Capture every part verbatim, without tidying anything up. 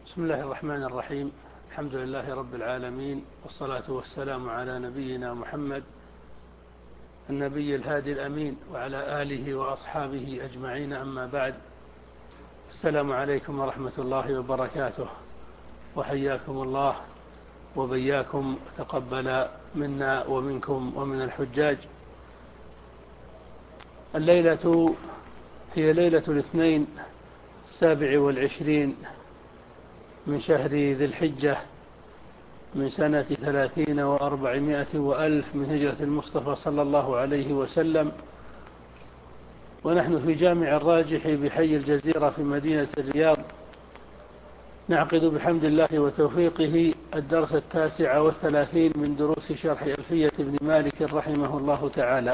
بسم الله الرحمن الرحيم. الحمد لله رب العالمين، والصلاة والسلام على نبينا محمد النبي الهادي الأمين وعلى آله وأصحابه أجمعين، أما بعد. السلام عليكم ورحمة الله وبركاته، وحياكم الله وبياكم، تقبل منا ومنكم ومن الحجاج. الليلة هي ليلة الاثنين السابع والعشرين من شهر ذي الحجة من سنة ثلاثين وأربعمائة وألف من هجرة المصطفى صلى الله عليه وسلم، ونحن في جامع الراجح بحي الجزيرة في مدينة الرياض، نعقد بحمد الله وتوفيقه الدرس التاسع والثلاثين من دروس شرح ألفية ابن مالك رحمه الله تعالى،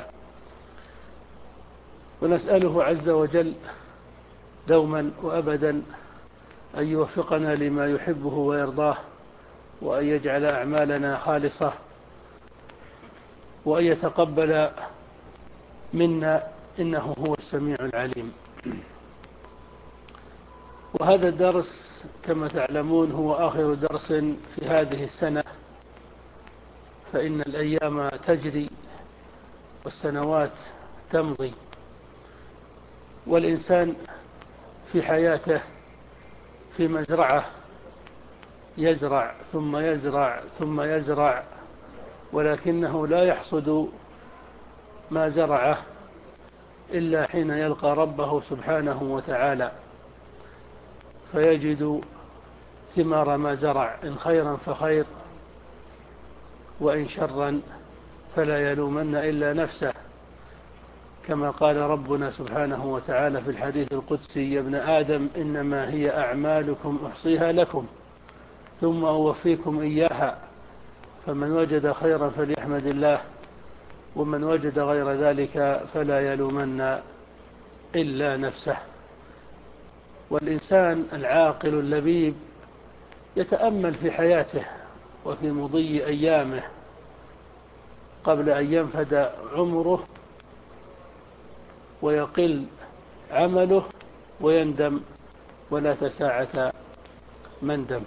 ونسأله عز وجل دوما وأبدا أن يوفقنا لما يحبه ويرضاه، وأن يجعل أعمالنا خالصة، وأن يتقبل منا، إنه هو السميع العليم. وهذا الدرس كما تعلمون هو آخر درس في هذه السنة، فإن الأيام تجري والسنوات تمضي، والإنسان في حياته في مزرعة يزرع ثم يزرع ثم يزرع، ولكنه لا يحصد ما زرعه إلا حين يلقى ربه سبحانه وتعالى، فيجد ثمار ما زرع، إن خيرا فخير، وإن شرا فلا يلومن إلا نفسه، كما قال ربنا سبحانه وتعالى في الحديث القدسي: يا ابن آدم إنما هي أعمالكم أحصيها لكم ثم أوفيكم إياها، فمن وجد خيرا فليحمد الله، ومن وجد غير ذلك فلا يلومن إلا نفسه. والإنسان العاقل اللبيب يتأمل في حياته وفي مضي أيامه قبل أن ينفد عمره ويقل عمله ويندم ولا تساعة مندم.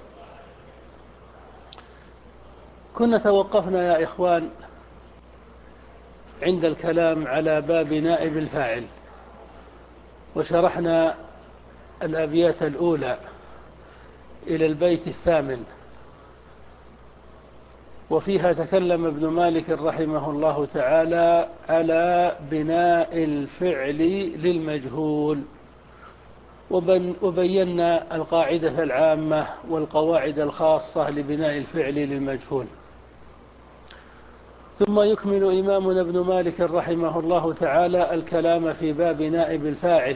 كنا توقفنا يا إخوان عند الكلام على باب نائب الفاعل، وشرحنا الأبيات الأولى إلى البيت الثامن، وفيها تكلم ابن مالك رحمه الله تعالى على بناء الفعل للمجهول، وبينا القاعدة العامة والقواعد الخاصة لبناء الفعل للمجهول. ثم يكمل إمامنا ابن مالك رحمه الله تعالى الكلام في باب نائب الفاعل،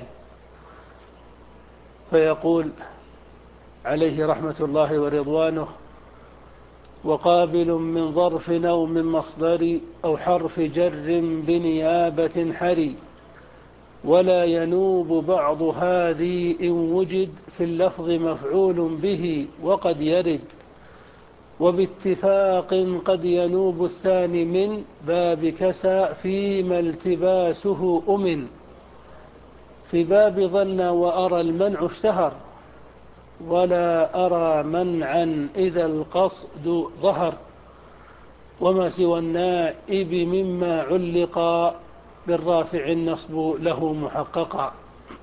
فيقول عليه رحمة الله ورضوانه: وقابل من ظرف أو من مصدر أو حرف جر بنيابة حري، ولا ينوب بعض هذه إن وجد في اللفظ مفعول به وقد يرد، وباتفاق قد ينوب الثاني من باب كسى فيما التباسه أمن، في باب ظن وأرى المنع اشتهر، ولا أرى منعا إذا القصد ظهر، وما سوى النائب مما علق بالرافع النصب له محققا.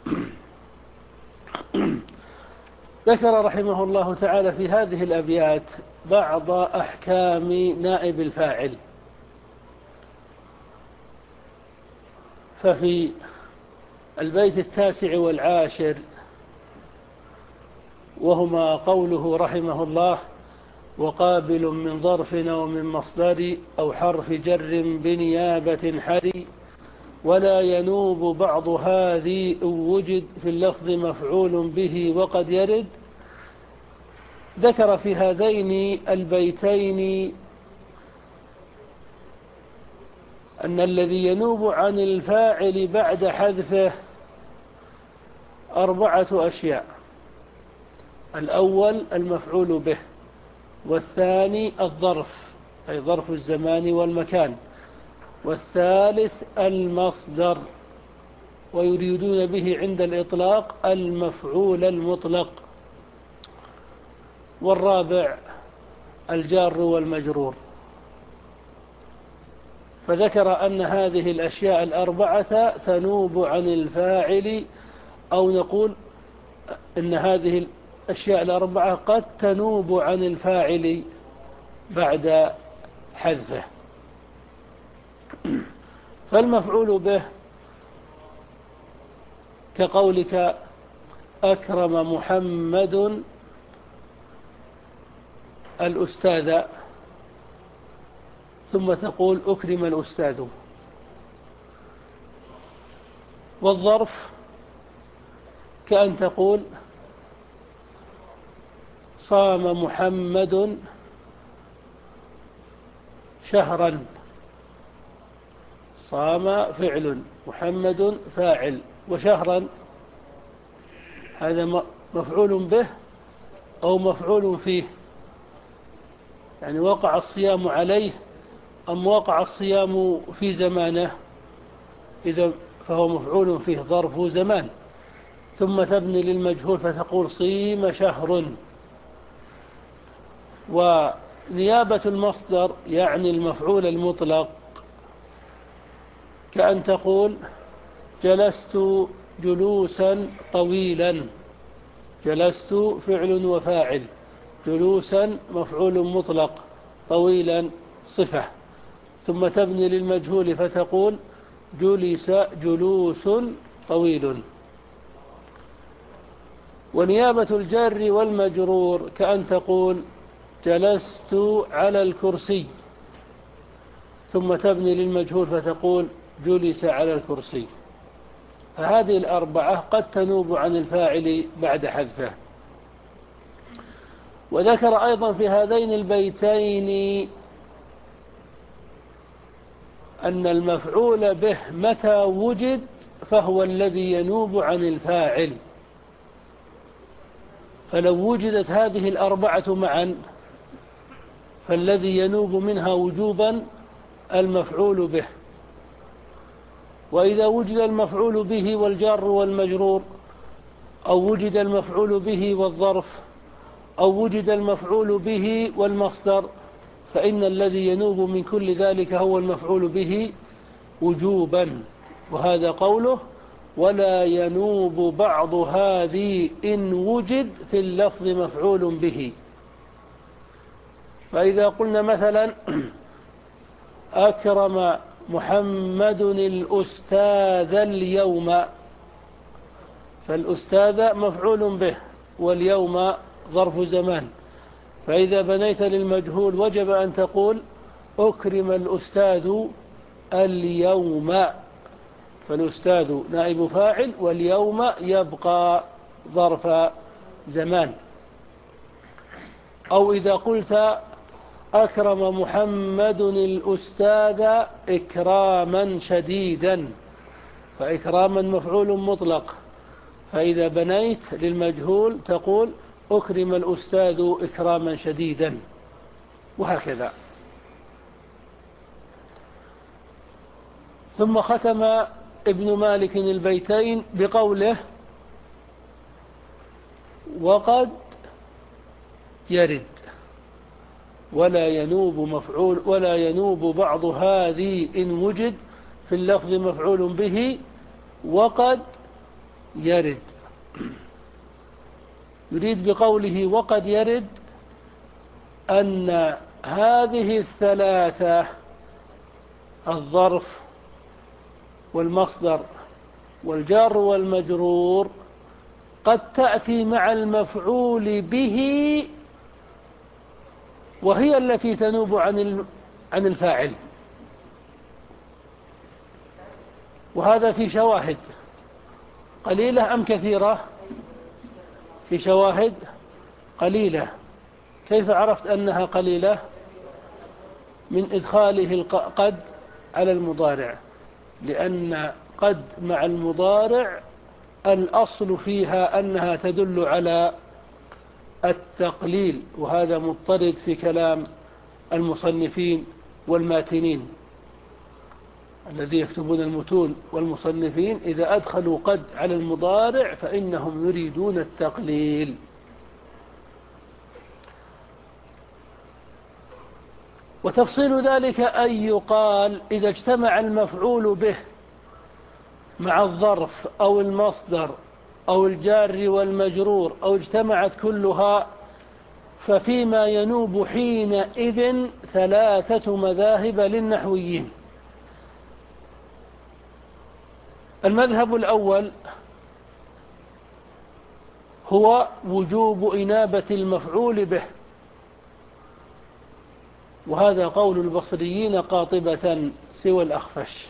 ذكر رحمه الله تعالى في هذه الأبيات بعض أحكام نائب الفاعل، ففي البيت التاسع والعاشر، وهما قوله رحمه الله: وقابل من ظرف أو من مصدر أو حرف جر بنيابة حري، ولا ينوب بعض هذه إن وجد في اللفظ مفعول به وقد يرد، ذكر في هذين البيتين أن الذي ينوب عن الفاعل بعد حذفه أربعة أشياء: الأول المفعول به، والثاني الظرف أي ظرف الزمان والمكان، والثالث المصدر، ويريدون به عند الإطلاق المفعول المطلق. والرابع الجار والمجرور. فذكر أن هذه الأشياء الأربعة تنوب عن الفاعل، أو نقول إن هذه الأشياء الأربعة قد تنوب عن الفاعل بعد حذفه. فالمفعول به كقولك أكرم محمد الأستاذ، ثم تقول أكرم الأستاذ. والظرف كأن تقول صام محمد شهرا. صام فعل، محمد فاعل، وشهرا هذا مفعول به أو مفعول فيه، يعني وقع الصيام عليه أم وقع الصيام في زمانه، إذا فهو مفعول فيه ظرف زمان. ثم تبني للمجهول فتقول صيم شهر. ونيابة المصدر يعني المفعول المطلق، كأن تقول جلست جلوسا طويلا. جلست فعل وفاعل، جلوسا مفعول مطلق، طويلا صفة. ثم تبني للمجهول فتقول جلس جلوس طويل. ونيابة الجار والمجرور كأن تقول جلست على الكرسي، ثم تبني للمجهول فتقول جلس على الكرسي. فهذه الأربعة قد تنوب عن الفاعل بعد حذفه. وذكر أيضا في هذين البيتين أن المفعول به متى وجد فهو الذي ينوب عن الفاعل. فلو وجدت هذه الأربعة معا فالذي ينوب منها وجوبا المفعول به. وإذا وجد المفعول به والجار والمجرور، أو وجد المفعول به والظرف، أو وجد المفعول به والمصدر، فإن الذي ينوب من كل ذلك هو المفعول به وجوبا. وهذا قوله ولا ينوب بعض هذه إن وجد في اللفظ مفعول به. فإذا قلنا مثلا أكرم محمد الأستاذ اليوم، فالأستاذ مفعول به واليوم ظرف زمان. فإذا بنيت للمجهول وجب أن تقول أكرم الأستاذ اليوم، فالأستاذ نائب فاعل واليوم يبقى ظرف زمان. أو إذا قلت أكرم محمد الأستاذ إكراما شديدا، فإكراما مفعول مطلق، فإذا بنيت للمجهول تقول أكرم الأستاذ إكراما شديدا، وهكذا. ثم ختم ابن مالك البيتين بقوله وقد يرد ولا ينوب مفعول ولا ينوب بعض هذه إن وجد في اللفظ مفعول به وقد يرد. يريد بقوله وقد يرد أن هذه الثلاثة الظرف والمصدر والجار والمجرور قد تأتي مع المفعول به، وهي التي تنوب عن عن الفاعل. وهذا في شواهد قليلة أم كثيرة؟ في شواهد قليلة. كيف عرفت أنها قليلة؟ من إدخاله قد على المضارع، لأن قد مع المضارع الأصل فيها أنها تدل على التقليل، وهذا مضطرد في كلام المصنفين والماتنين الذي يكتبون المتون. والمصنفين إذا أدخلوا قد على المضارع فإنهم يريدون التقليل. وتفصيل ذلك أن يقال إذا اجتمع المفعول به مع الظرف أو المصدر أو الجار والمجرور أو اجتمعت كلها، ففيما ينوب حينئذ ثلاثة مذاهب للنحويين. المذهب الأول هو وجوب إنابة المفعول به، وهذا قول البصريين قاطبة سوى الأخفش.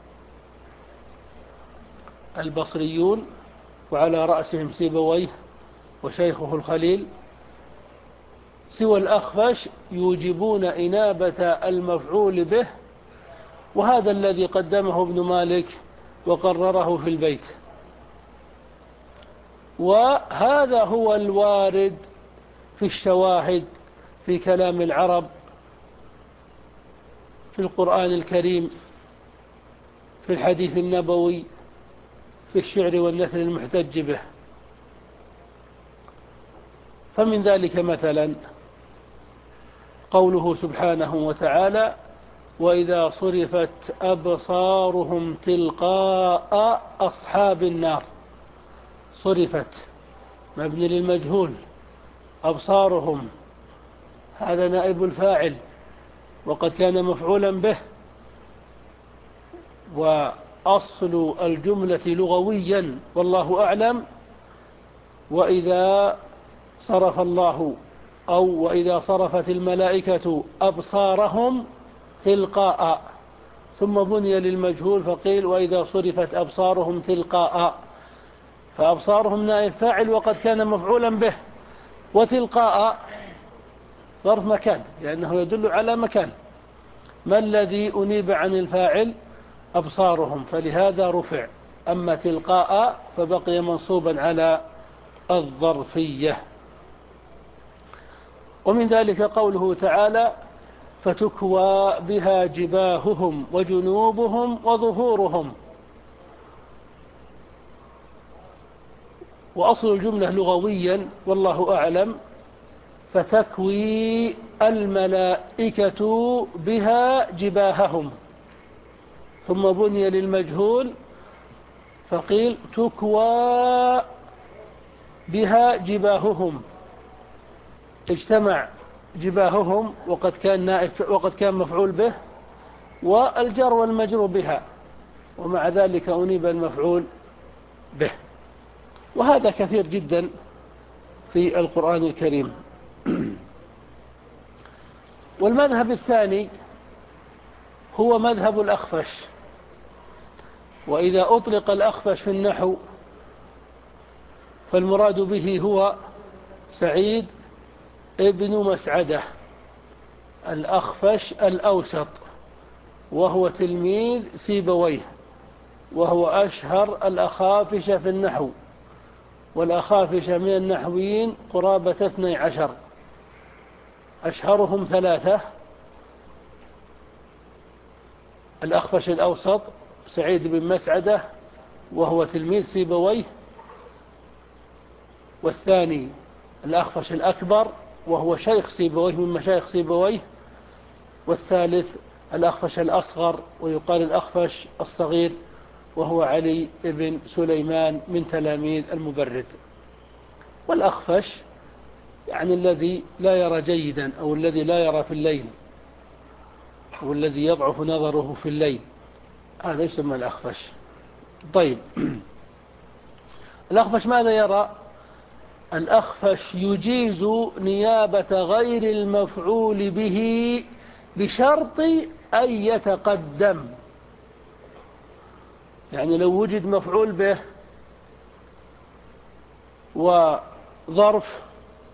البصريون وعلى رأسهم سيبويه وشيخه الخليل سوى الأخفش يوجبون إنابة المفعول به، وهذا الذي قدمه ابن مالك وقرره في البيت، وهذا هو الوارد في الشواهد في كلام العرب في القرآن الكريم، في الحديث النبوي، في الشعر والنثر المحتج به. فمن ذلك مثلا قوله سبحانه وتعالى: وإذا صرفت أبصارهم تلقاء أصحاب النار. صرفت مبني للمجهول، أبصارهم هذا نائب الفاعل وقد كان مفعولا به، وأصل الجملة لغويا والله أعلم وإذا صرف الله أو وإذا صرفت الملائكة أبصارهم تلقاء، ثم بني للمجهول فقيل وإذا صرفت أبصارهم تلقاء، فأبصارهم نائب فاعل وقد كان مفعولا به، وتلقاء ظرف مكان لأنه يدل على مكان. ما الذي أنيب عن الفاعل؟ أبصارهم، فلهذا رفع. أما تلقاء فبقي منصوبا على الظرفية. ومن ذلك قوله تعالى: فتكوى بها جباههم وجنوبهم وظهورهم. وأصل الجملة لغويا والله أعلم فتكوي الملائكة بها جباههم، ثم بني للمجهول فقيل تكوى بها جباههم، اجتمع جباههم وقد كان نائب وقد كان مفعول به، والجر والمجرور بها، ومع ذلك أنيب المفعول به. وهذا كثير جدا في القرآن الكريم. والمذهب الثاني هو مذهب الأخفش. وإذا أطلق الأخفش في النحو فالمراد به هو سعيد ابن مسعدة الأخفش الأوسط، وهو تلميذ سيبويه، وهو أشهر الأخافش في النحو، والأخافش من النحويين قرابة اثني عشر، أشهرهم ثلاثة: الأخفش الأوسط سعيد بن مسعدة وهو تلميذ سيبويه، والثاني الأخفش الأكبر وهو شيخ سيبويه من مشايخ سيبويه، والثالث الأخفش الأصغر ويقال الأخفش الصغير وهو علي بن سليمان من تلاميذ المبرد. والأخفش يعني الذي لا يرى جيدا أو الذي لا يرى في الليل أو الذي يضعف نظره في الليل، هذا يسمى الأخفش. طيب، الأخفش ماذا يرى؟ الأخفش يجيز نيابة غير المفعول به بشرط أن يتقدم. يعني لو وجد مفعول به وظرف،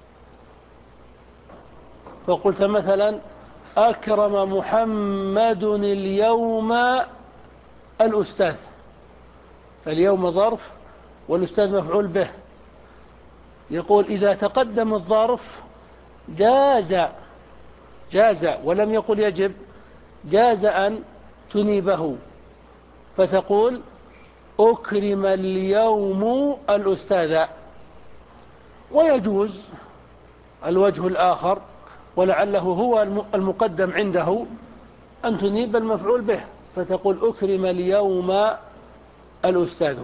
فقلت مثلا أكرم محمد اليوم الأستاذ، فاليوم ظرف والأستاذ مفعول به، يقول إذا تقدم الظرف جاز جاز ولم يقل يجب، جاز أن تنيبه فتقول أكرم اليوم الأستاذ. ويجوز الوجه الآخر ولعله هو المقدم عنده أن تنيب المفعول به، فتقول أكرم اليوم الأستاذ.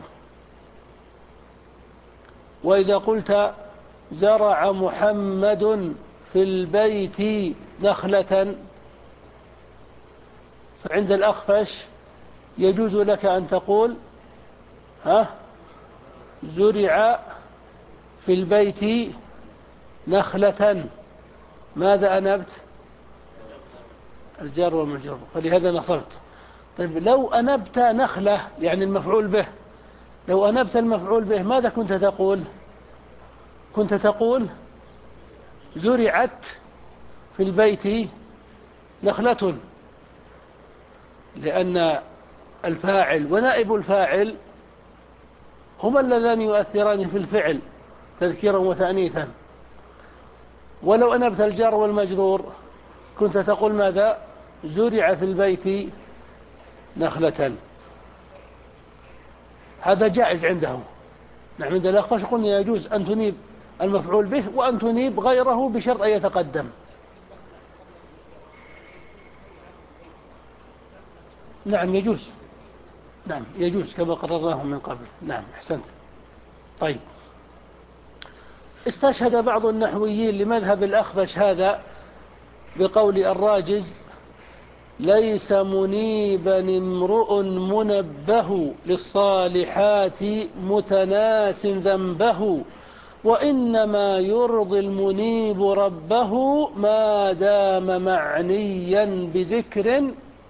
وإذا قلت زرع محمد في البيت نخلة، فعند الأخفش يجوز لك أن تقول ها زرع في البيت نخلة. ماذا أنبت؟ الجار والمجرور، فلهذا نصبت. طيب لو أنبت نخلة يعني المفعول به، لو أنبت المفعول به ماذا كنت تقول؟ كنت تقول زرعت في البيت نخلة، لأن الفاعل ونائب الفاعل هما اللذان يؤثران في الفعل تذكيرا وتأنيثا. ولو أنبت الجار والمجرور كنت تقول ماذا؟ زرع في البيت نخلة. هذا جائز عنده. نحن عند الأخفش قلنا يجوز أن تنيب المفعول به وأن تنيب غيره بشرط أن يتقدم. نعم يجوز، نعم يجوز كما قررناه من قبل. نعم أحسنت. طيب، استشهد بعض النحويين لمذهب الأخفش هذا بقول الراجز: ليس منيبا امرؤ منبه للصالحات متناس ذنبه، وإنما يرضي المنيب ربه ما دام معنيا بذكر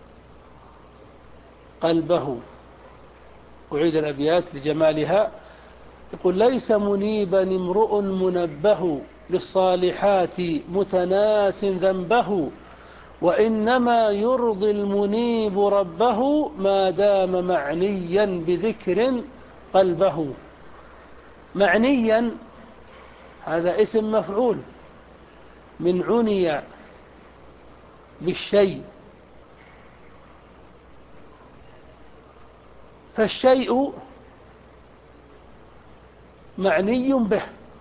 قلبه. أعيد الأبيات لجمالها. يقول: ليس منيبا امرؤ منبه للصالحات متناس ذنبه، وإنما يرضي المنيب ربه ما دام معنيا بذكر قلبه. معنيا هذا اسم مفعول من عني بالشيء، فالشيء معني به،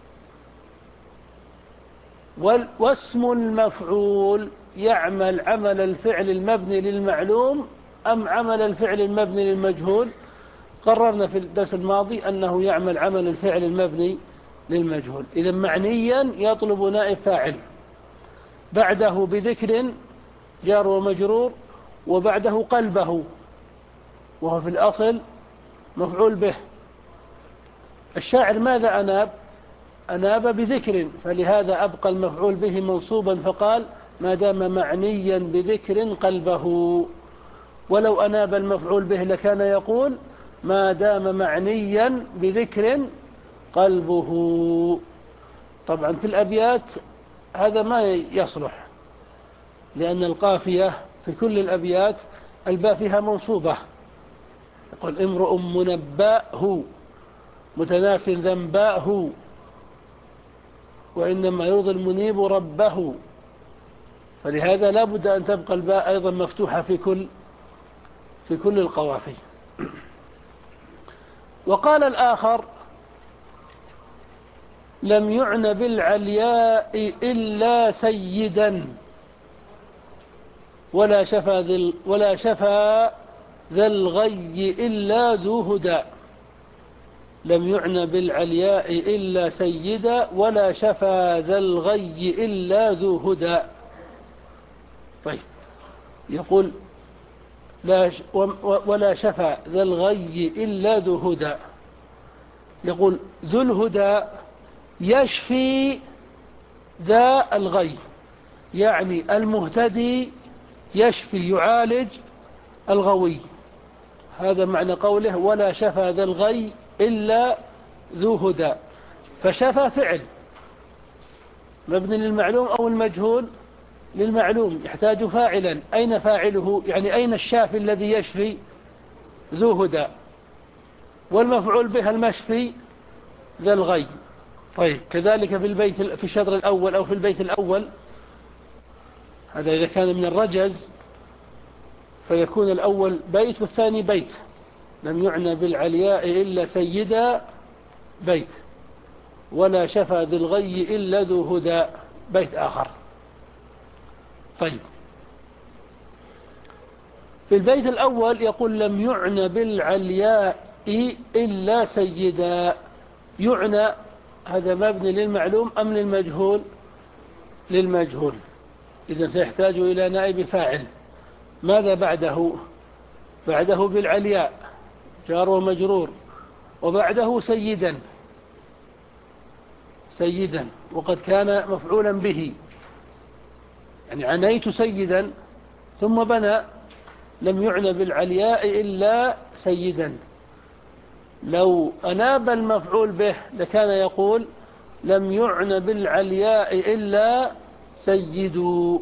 واسم المفعول يعمل عمل الفعل المبني للمعلوم أم عمل الفعل المبني للمجهول؟ قررنا في الدرس الماضي أنه يعمل عمل الفعل المبني للمجهول. إذا معنيا يطلب نائب فاعل، بعده بذكر جار ومجرور، وبعده قلبه وهو في الأصل مفعول به. الشاعر ماذا أناب؟ أناب بذكر، فلهذا أبقى المفعول به منصوبا فقال: ما دام معنيا بذكر قلبه. ولو أناب المفعول به لكان يقول: ما دام معنيا بذكر قلبه. طبعا في الأبيات هذا ما يصلح، لأن القافية في كل الأبيات الباء فيها منصوبة. يقول: امرؤ منباه متناس ذنباه، وإنما يرضي المنيب ربه. فلهذا لا بد أن تبقى الباء أيضا مفتوحة في كل في كل القوافي. وقال الآخر: لم يعن بالعلياء إلا سيدا، ولا شفى ذا ولا شفى ذا الغي إلا ذو هدى. لم يعن بالعلياء إلا سيدا، ولا شفى ذا الغي إلا ذو هدى. طيب، يقول: لا ش ولا شفى ذا الغي إلا ذو هدى. يقول: ذو الهدى يشفي ذا الغي، يعني المهتدي يشفي يعالج الغوي. هذا معنى قوله: ولا شفى ذا الغي إلا ذو هدى. فشفى فعل مبني للمعلوم أو المجهول؟ للمعلوم، يحتاج فاعلا. أين فاعله؟ يعني أين الشافي الذي يشفي؟ ذو هدى. والمفعول به المشفي ذا الغي. طيب، كذلك في البيت في الشطر الأول أو في البيت الأول، هذا إذا كان من الرجز فيكون الأول بيت والثاني بيت. لم يعنى بالعلياء إلا سيدا بيت، ولا شفى ذي الغي إلا ذو هدى بيت آخر. طيب، في البيت الأول يقول لم يعنى بالعلياء إلا سيدا. يعنى هذا مبني للمعلوم أم للمجهول؟ للمجهول، إذن سيحتاج إلى نائب فاعل. ماذا بعده؟ بعده بالعلياء جار ومجرور، وبعده سيدا سيدا وقد كان مفعولا به، يعني عنيت سيدا ثم بنى لم يعنى بالعلياء إلا سيدا. لو أناب المفعول به لكان يقول لم يعنى بالعلياء إلا سيدوا،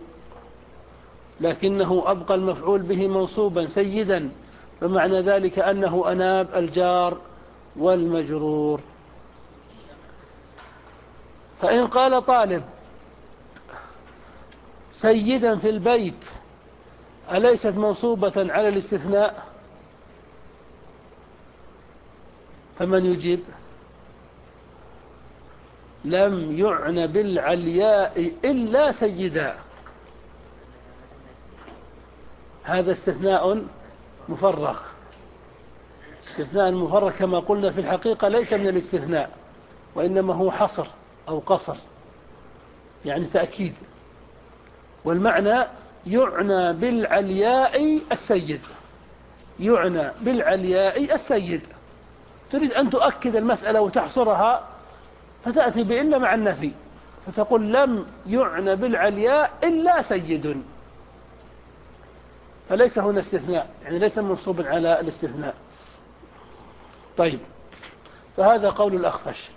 لكنه أبقى المفعول به منصوبا سيدا، فمعنى ذلك أنه أناب الجار والمجرور. فإن قال طالب سيدا في البيت أليست منصوبة على الاستثناء؟ فمن يجيب؟ لم يعنى بالعلياء إلا سيدا، هذا استثناء مفرغ. استثناء مفرغ كما قلنا في الحقيقة ليس من الاستثناء، وإنما هو حصر أو قصر، يعني تأكيد. والمعنى يعنى بالعلياء السيد، يعنى بالعلياء السيد. تريد أن تؤكد المسألة وتحصرها فتأتي بإلا مع النفي، فتقول لم يعنى بالعلياء إلا سيد، فليس هنا استثناء، يعني ليس منصوبا على الاستثناء. طيب، فهذا قول الأخفش.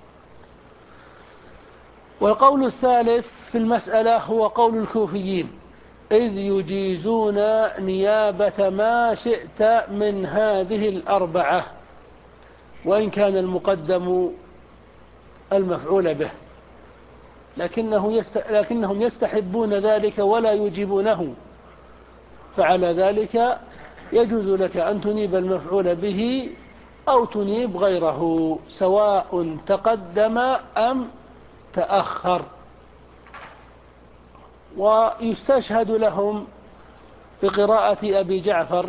والقول الثالث في المسألة هو قول الكوفيين، إذ يجيزون نيابة ما شئت من هذه الأربعة، وإن كان المقدم المفعول به، لكنه يست... لكنهم يستحبون ذلك ولا يجيبونه، فعلى ذلك يجوز لك أن تنيب المفعول به أو تنيب غيره سواء تقدم أم تأخر. ويستشهد لهم بقراءة أبي جعفر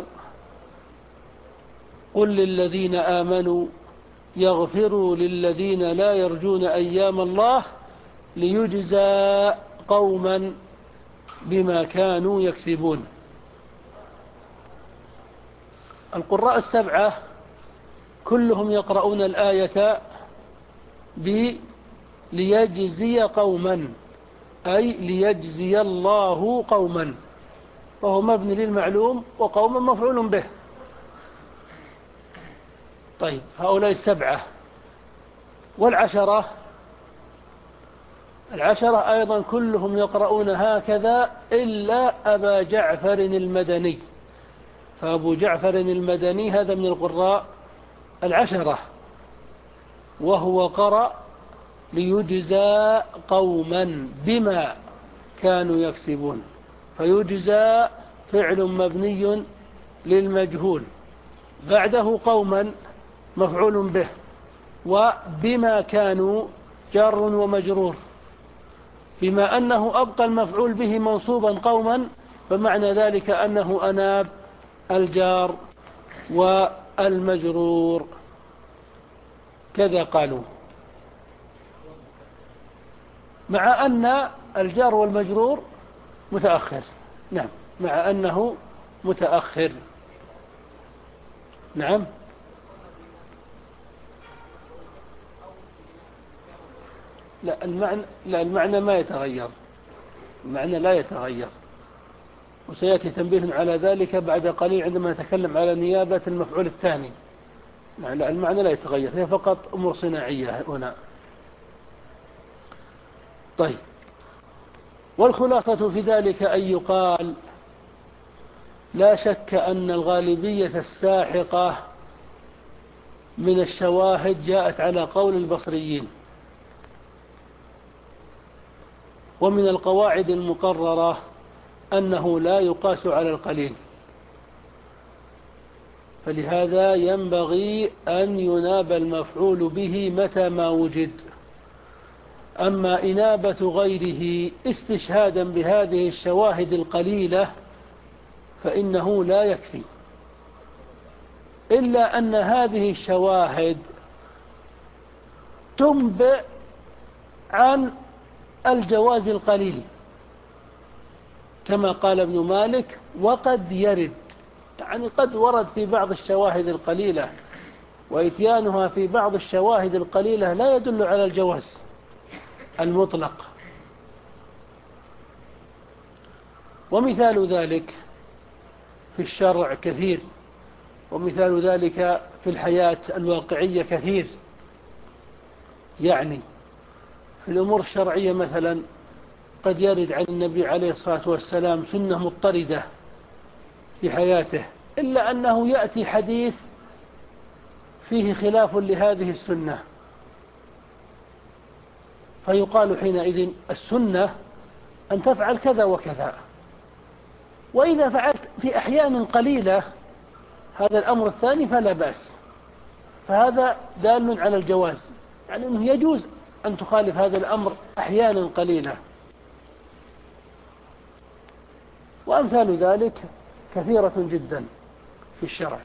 قل للذين آمنوا يغفروا للذين لا يرجون أيام الله ليجزى قوما بما كانوا يكسبون. القراء السبعة كلهم يقرؤون الآية ب ليجزي قوما، أي ليجزي الله قوما، وهو مبني للمعلوم وقوما مفعول به. طيب، هؤلاء السبعة. والعشرة العشرة أيضا كلهم يقرؤون هكذا إلا أبا جعفر المدني، فأبو جعفر المدني هذا من القراء العشرة، وهو قرأ ليجزى قوما بما كانوا يكسبون، فيجزى فعل مبني للمجهول، بعده قوما مفعول به، وبما كانوا جار ومجرور. بما أنه أبقى المفعول به منصوبا قوما، فمعنى ذلك أنه أناب الجار والمجرور، كذا قالوا، مع أن الجار والمجرور متأخر. نعم، مع أنه متأخر. نعم، لا المعنى, لا المعنى ما يتغير، المعنى لا يتغير، وسيأتي تنبيه على ذلك بعد قليل عندما نتكلم على نيابة المفعول الثاني. لا المعنى لا يتغير، هي فقط أمور صناعية هنا. طيب، والخلاصة في ذلك أن يقال لا شك أن الغالبية الساحقة من الشواهد جاءت على قول البصريين، ومن القواعد المقررة أنه لا يقاس على القليل، فلهذا ينبغي أن يناب المفعول به متى ما وجد. أما إنابة غيره استشهادا بهذه الشواهد القليلة فإنه لا يكفي، إلا أن هذه الشواهد تنبئ عن الجواز القليل، كما قال ابن مالك: وقد يرد، يعني قد ورد في بعض الشواهد القليلة، وإتيانها في بعض الشواهد القليلة لا يدل على الجواز المطلق. ومثال ذلك في الشرع كثير، ومثال ذلك في الحياة الواقعية كثير. يعني في الأمور الشرعية مثلا قد يرد عن النبي عليه الصلاة والسلام سنة مضطردة في حياته، إلا أنه يأتي حديث فيه خلاف لهذه السنة، فيقال حينئذ السنة أن تفعل كذا وكذا. وإذا فعلت في أحيان قليلة هذا الأمر الثاني فلا بأس، فهذا دال على الجواز، يعني أنه يجوز أن تخالف هذا الأمر أحيانا قليلة. وأمثال ذلك كثيرة جدا في الشرع.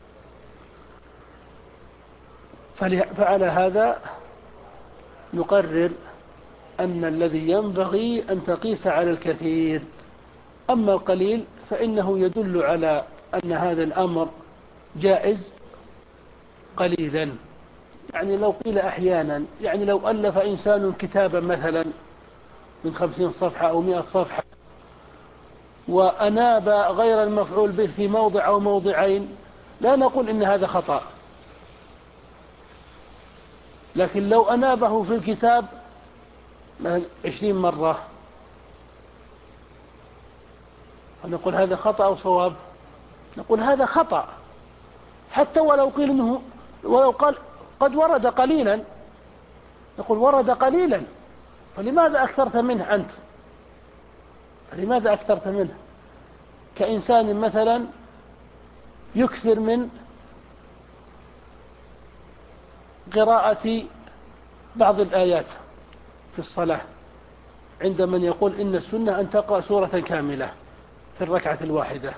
فعلى هذا نقرر أن الذي ينبغي أن تقيس على الكثير، أما القليل فإنه يدل على أن هذا الأمر جائز قليلا. يعني لو قيل أحيانا، يعني لو ألف إنسان كتابا مثلا من خمسين صفحة أو مئة صفحة وأناب غير المفعول به في موضع أو موضعين، لا نقول إن هذا خطأ. لكن لو أنابه في الكتاب عشرين مرة فنقول هذا خطأ أو صواب؟ نقول هذا خطأ، حتى ولو قيل إنه ولو قال قد ورد قليلا، نقول ورد قليلا، فلماذا أكثرت منه أنت؟ فلماذا أكثرت منه؟ كإنسان مثلا يكثر من قراءة بعض الآيات في الصلاة، عند من يقول إن السنة أن تقرأ سورة كاملة في الركعة الواحدة.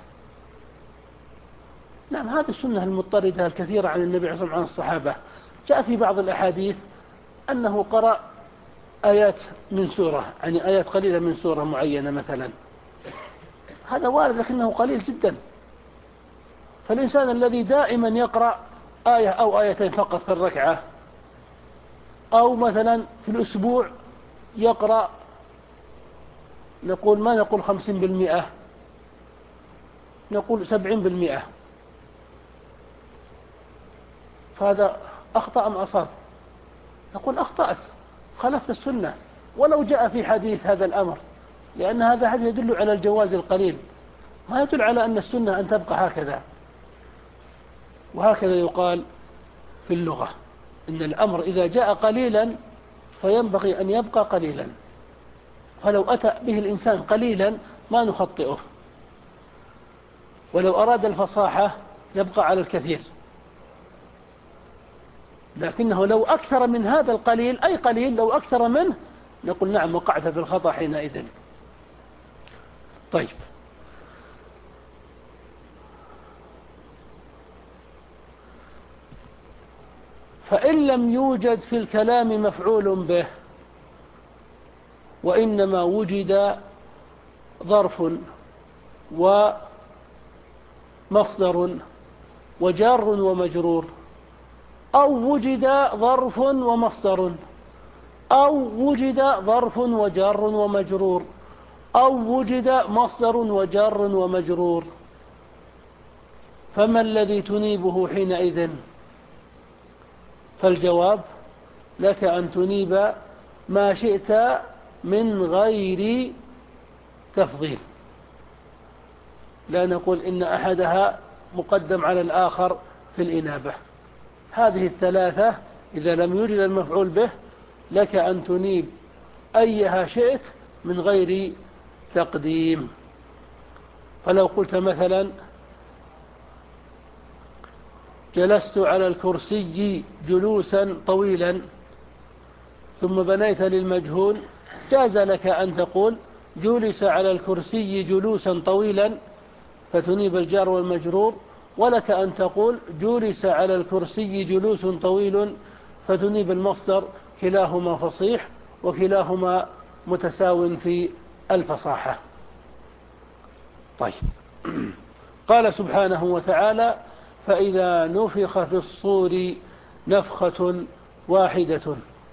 نعم، هذه السنة المضطردة الكثيرة عن النبي عليه الصلاة والسلام عن الصحابة. جاء في بعض الأحاديث أنه قرأ آيات من سورة، يعني آيات قليلة من سورة معينة مثلا، هذا وارد لكنه قليل جدا. فالإنسان الذي دائما يقرأ آية أو آيتين فقط في الركعة، أو مثلا في الأسبوع يقرأ، نقول ما نقول خمسين بالمئة، نقول سبعين بالمئة، فهذا أخطأ أم أصاب؟ نقول أخطأت، خالفت السنة، ولو جاء في حديث هذا الأمر، لأن هذا حديث يدل على الجواز القليل، ما يدل على أن السنة أن تبقى هكذا. وهكذا يقال في اللغة، إن الأمر إذا جاء قليلا فينبغي أن يبقى قليلا، فلو أتى به الإنسان قليلا ما نخطئه، ولو أراد الفصاحة يبقى على الكثير. لكنه لو أكثر من هذا القليل، أي قليل لو أكثر منه، نقول نعم وقعت في الخطأ حينئذ. طيب، فإن لم يوجد في الكلام مفعول به، وإنما وجد ظرف ومصدر وجار ومجرور، أو وجد ظرف ومصدر، أو وجد ظرف وجار ومجرور، أو وجد مصدر وجار ومجرور، فما الذي تنيبه حينئذ؟ فالجواب: لك أن تنيب ما شئت من غير تفضيل. لا نقول إن أحدها مقدم على الآخر في الإنابة. هذه الثلاثة إذا لم يوجد المفعول به لك أن تنيب أيها شئت من غير تقديم. فلو قلت مثلا: جلست على الكرسي جلوسا طويلا، ثم بنيت للمجهول جاز لك أن تقول جلس على الكرسي جلوسا طويلا فتنيب الجار والمجرور، ولك أن تقول جلس على الكرسي جلوس طويل فتنيب المصدر. كلاهما فصيح وكلاهما متساو في الفصاحة. طيب. قال سبحانه وتعالى فإذا نفخ في الصور نفخة واحدة.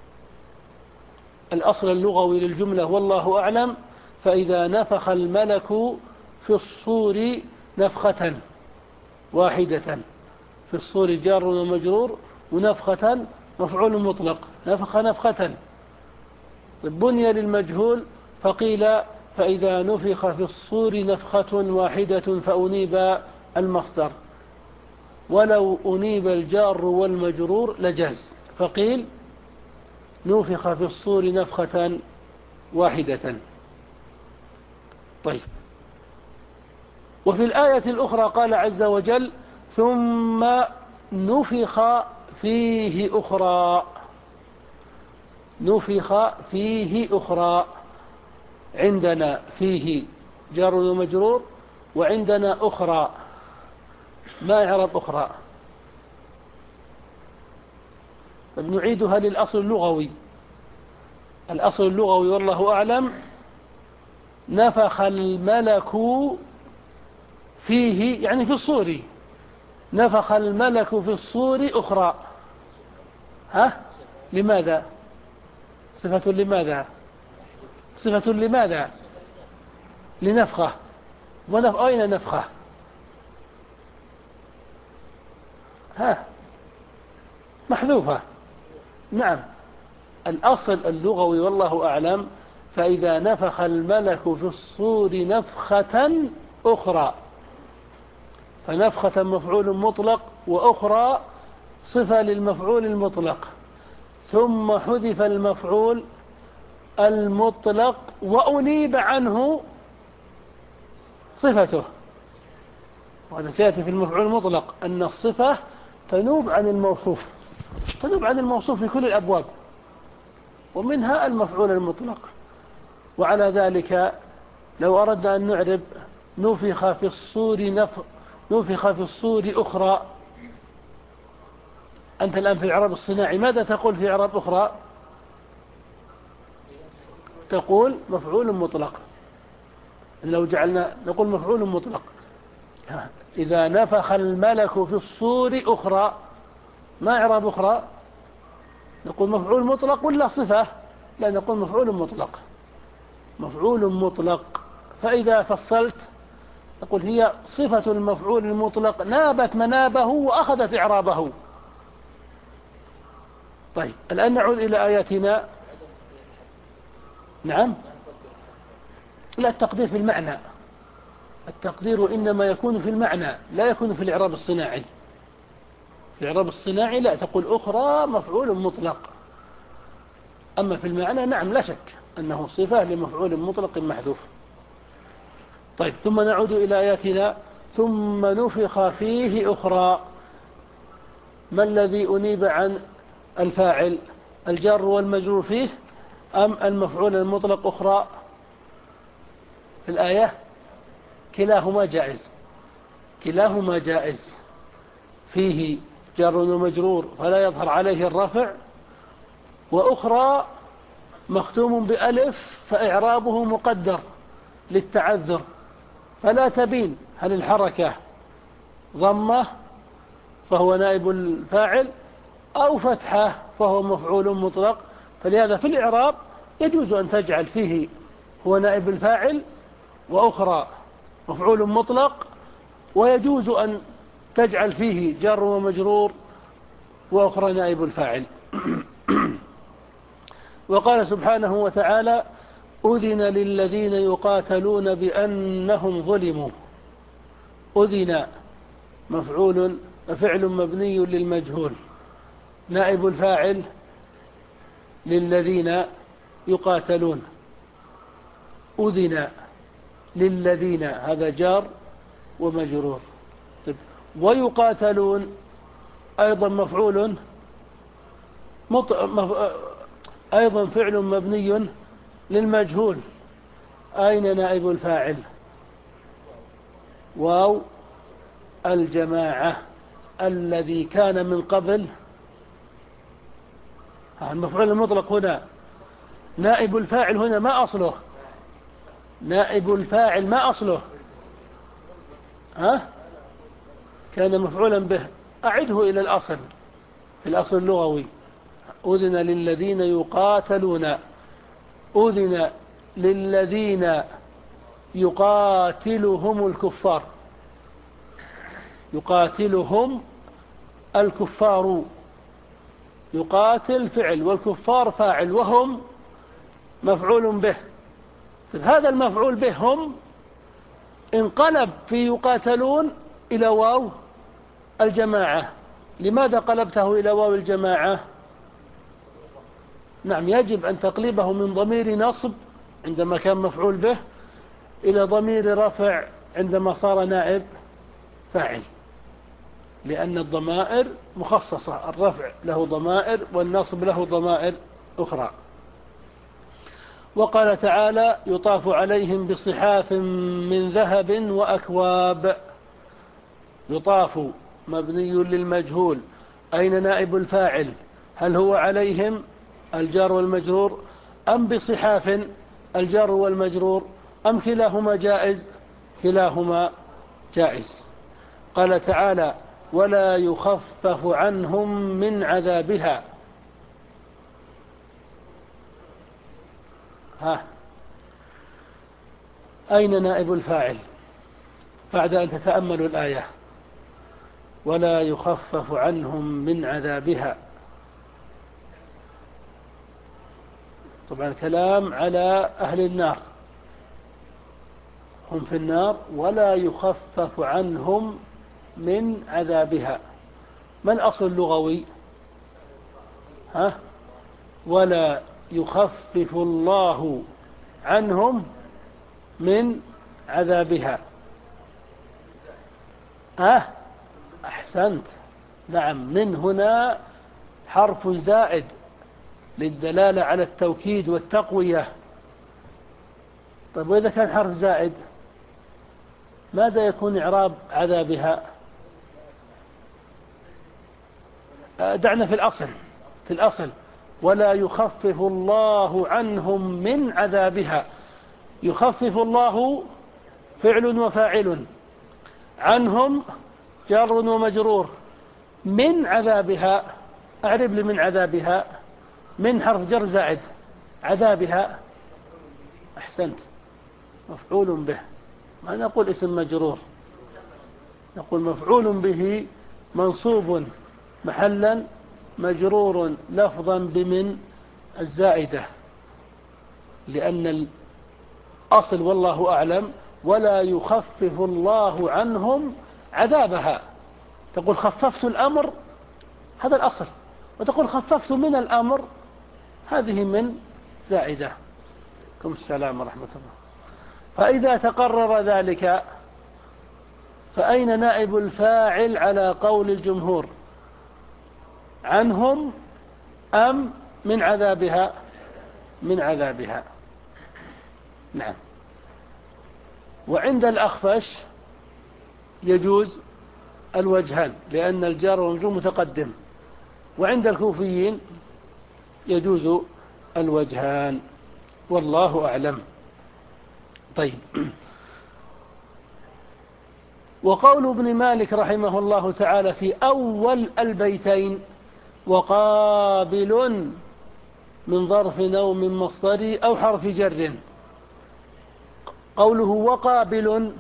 الأصل اللغوي للجملة والله أعلم فإذا نفخ الملك في الصور نفخة واحدة. في الصور جار ومجرور، ونفخة مفعول مطلق، نفخ نفخة. بني للمجهول فقيل فإذا نفخ في الصور نفخة واحدة فأنيب المصدر، ولو أنيب الجار والمجرور لجاز، فقيل نفخ في الصور نفخة واحدة. طيب. وفي الآية الأخرى قال عز وجل ثم نفخ فيه أخرى. نفخ فيه أخرى. عندنا فيه جار ومجرور، وعندنا أخرى. ما إعراب أخرى؟ نعيدها للأصل اللغوي. الأصل اللغوي والله أعلم نفخ الملك فيه يعني في الصور، نفخ الملك في الصور أخرى. ها؟ لماذا؟ صفة لماذا؟ صفة لماذا؟ لنفخة. ونف... أين نفخة؟ ها؟ محذوفة. نعم. الأصل اللغوي والله أعلم فإذا نفخ الملك في الصور نفخة أخرى، فنفخة مفعول مطلق، وأخرى صفة للمفعول المطلق، ثم حذف المفعول المطلق وأنيب عنه صفته. وهذا سيأتي في المفعول المطلق أن الصفة تنوب عن الموصوف، تنوب عن الموصوف في كل الأبواب، ومنها المفعول المطلق. وعلى ذلك لو أردنا أن نعرب نفخ في الصور نفخ نفخ في الصور أخرى، أنت الآن في الإعراب الصناعي ماذا تقول في إعراب أخرى؟ تقول مفعول مطلق. لو جعلنا نقول مفعول مطلق إذا نفخ الملك في الصور أخرى، ما إعراب أخرى؟ نقول مفعول مطلق ولا صفة؟ لا، نقول مفعول مطلق، مفعول مطلق. فإذا فصلت نقول هي صفة المفعول المطلق نابت منابه وأخذت إعرابه. طيب. الآن نعود إلى آياتنا. نعم. لا، التقدير في المعنى. التقدير إنما يكون في المعنى لا يكون في الإعراب الصناعي. في الإعراب الصناعي لا، تقول أخرى مفعول مطلق. أما في المعنى نعم لا شك أنه صفة لمفعول مطلق محذوف. طيب. ثم نعود إلى آياتنا. ثم نفخ فيه أخرى. ما الذي أنيب عن الفاعل؟ الجار والمجرور فيه أم المفعول المطلق أخرى؟ في الآية كلاهما جائز، كلاهما جائز. فيه جار ومجرور فلا يظهر عليه الرفع، وأخرى مختوم بألف فإعرابه مقدر للتعذر، فلا تبين هل الحركة ضمة فهو نائب الفاعل أو فتحة فهو مفعول مطلق. فلهذا في الإعراب يجوز أن تجعل فيه هو نائب الفاعل وأخرى مفعول مطلق، ويجوز أن تجعل فيه جار ومجرور وأخرى نائب الفاعل. وقال سبحانه وتعالى أذن للذين يقاتلون بأنهم ظلموا. أذن مفعول فعل مبني للمجهول، نائب الفاعل للذين يقاتلون. أذن للذين هذا جار ومجرور. ويقاتلون أيضا مفعول أيضا فعل مبني للمجهول. أين نائب الفاعل؟ واو الجماعة الذي كان من قبل. المفعول المطلق هنا نائب الفاعل هنا ما أصله؟ نائب الفاعل ما أصله؟ ها؟ كان مفعولا به. أعده إلى الأصل في الأصل اللغوي. أذن للذين يقاتلون، أذن للذين يقاتلهم الكفار، يقاتلهم الكفار. يقاتل فعل والكفار فاعل وهم مفعول به. هذا المفعول به هم انقلب في يقاتلون إلى واو الجماعة. لماذا قلبته إلى واو الجماعة؟ نعم، يجب أن تقلبه من ضمير نصب عندما كان مفعول به إلى ضمير رفع عندما صار نائب فاعل، لأن الضمائر مخصصة، الرفع له ضمائر والنصب له ضمائر أخرى. وقال تعالى: يطاف عليهم بصحاف من ذهب وأكواب. يطاف مبني للمجهول. أين نائب الفاعل؟ هل هو عليهم الجار والمجرور، أم بصحاف الجار والمجرور، أم كلاهما جائز؟ كلاهما جائز. قال تعالى: ولا يخفف عنهم من عذابها. ها، أين نائب الفاعل بعد أن تتأملوا الآية؟ ولا يخفف عنهم من عذابها. طبعا كلام على أهل النار، هم في النار ولا يخفف عنهم من عذابها. ما الأصل اللغوي؟ ها؟ ولا يخفف الله عنهم من عذابها. ها؟ أحسنت. نعم، من هنا حرف زائد للدلالة على التوكيد والتقوية. طيب، وإذا كان حرف زائد ماذا يكون إعراب عذابها؟ دعنا في الأصل في الأصل ولا يخفف الله عنهم من عذابها. يخفف الله فعل وفاعل، عنهم جار ومجرور، من عذابها. أعرب لي من عذابها. من حرف جر زائد، عذابها أحسنت مفعول به. ما نقول اسم مجرور، نقول مفعول به منصوب محلا مجرور لفظا بمن الزائدة، لأن الأصل والله أعلم ولا يخفف الله عنهم عذابها. تقول خففت الأمر، هذا الأصل، وتقول خففت من الأمر، هذه من زائدة. عليكم السلام ورحمة الله. فإذا تقرر ذلك فأين نائب الفاعل على قول الجمهور؟ عنهم أم من عذابها؟ من عذابها. نعم. وعند الأخفش يجوز الوجهان لأن الجار والمجرور متقدم، وعند الكوفيين يجوز الوجهان، والله أعلم. طيب، وقول ابن مالك رحمه الله تعالى في أول البيتين: وقابل من ظرف أو من مصدر أو حرف جر. قوله وقابل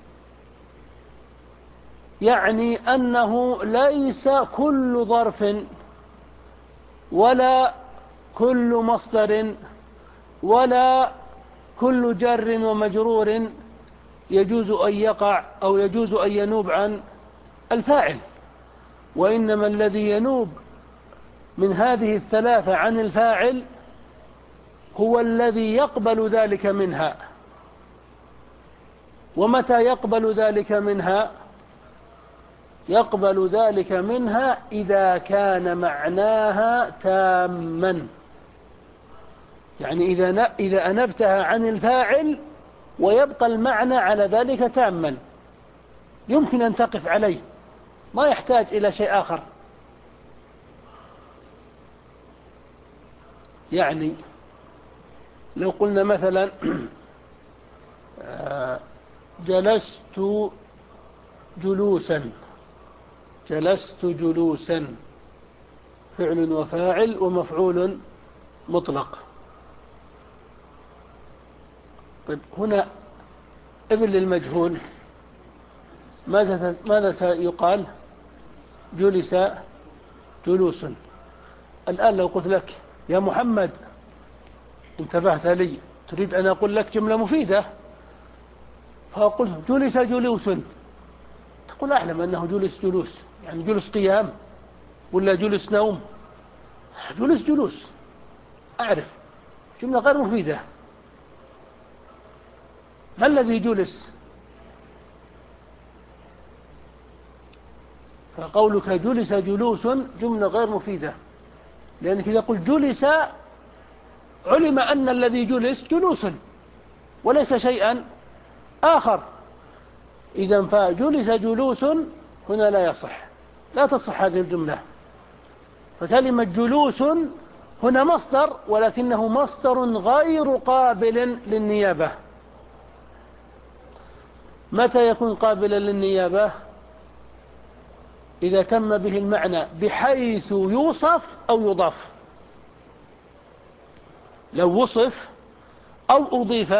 يعني أنه ليس كل ظرف ولا كل مصدر ولا كل جر ومجرور يجوز أن يقع أو يجوز أن ينوب عن الفاعل، وإنما الذي ينوب من هذه الثلاثة عن الفاعل هو الذي يقبل ذلك منها. ومتى يقبل ذلك منها؟ يقبل ذلك منها إذا كان معناها تاما. يعني إذا إذا أنبتها عن الفاعل ويبقى المعنى على ذلك تاما، يمكن أن تقف عليه، ما يحتاج إلى شيء آخر. يعني لو قلنا مثلا جلست جلوسا، جلست جلوسا فعل وفاعل ومفعول مطلق. طيب هنا ابن للمجهول ماذا ماذا سيقال؟ جلس جلوس. الآن لو قلت لك يا محمد، انتبهت لي، تريد أن أقول لك جملة مفيدة، فأقول جلس جلوس، تقول أعلم أنه جلس جلوس، يعني جلس قيام ولا جلس نوم؟ جلس جلوس، أعرف، جملة غير مفيدة. ما الذي جلس؟ فقولك جلس جلوس جملة غير مفيدة، لأنك إذا قلت جلس علم أن الذي جلس جلوس وليس شيئا آخر. إذا فجلس جلوس هنا لا يصح، لا تصح هذه الجملة. فكلمة جلوس هنا مصدر، ولكنه مصدر غير قابل للنيابة. متى يكون قابلا للنيابة؟ إذا تم به المعنى بحيث يوصف أو يضاف. لو وصف أو أضيف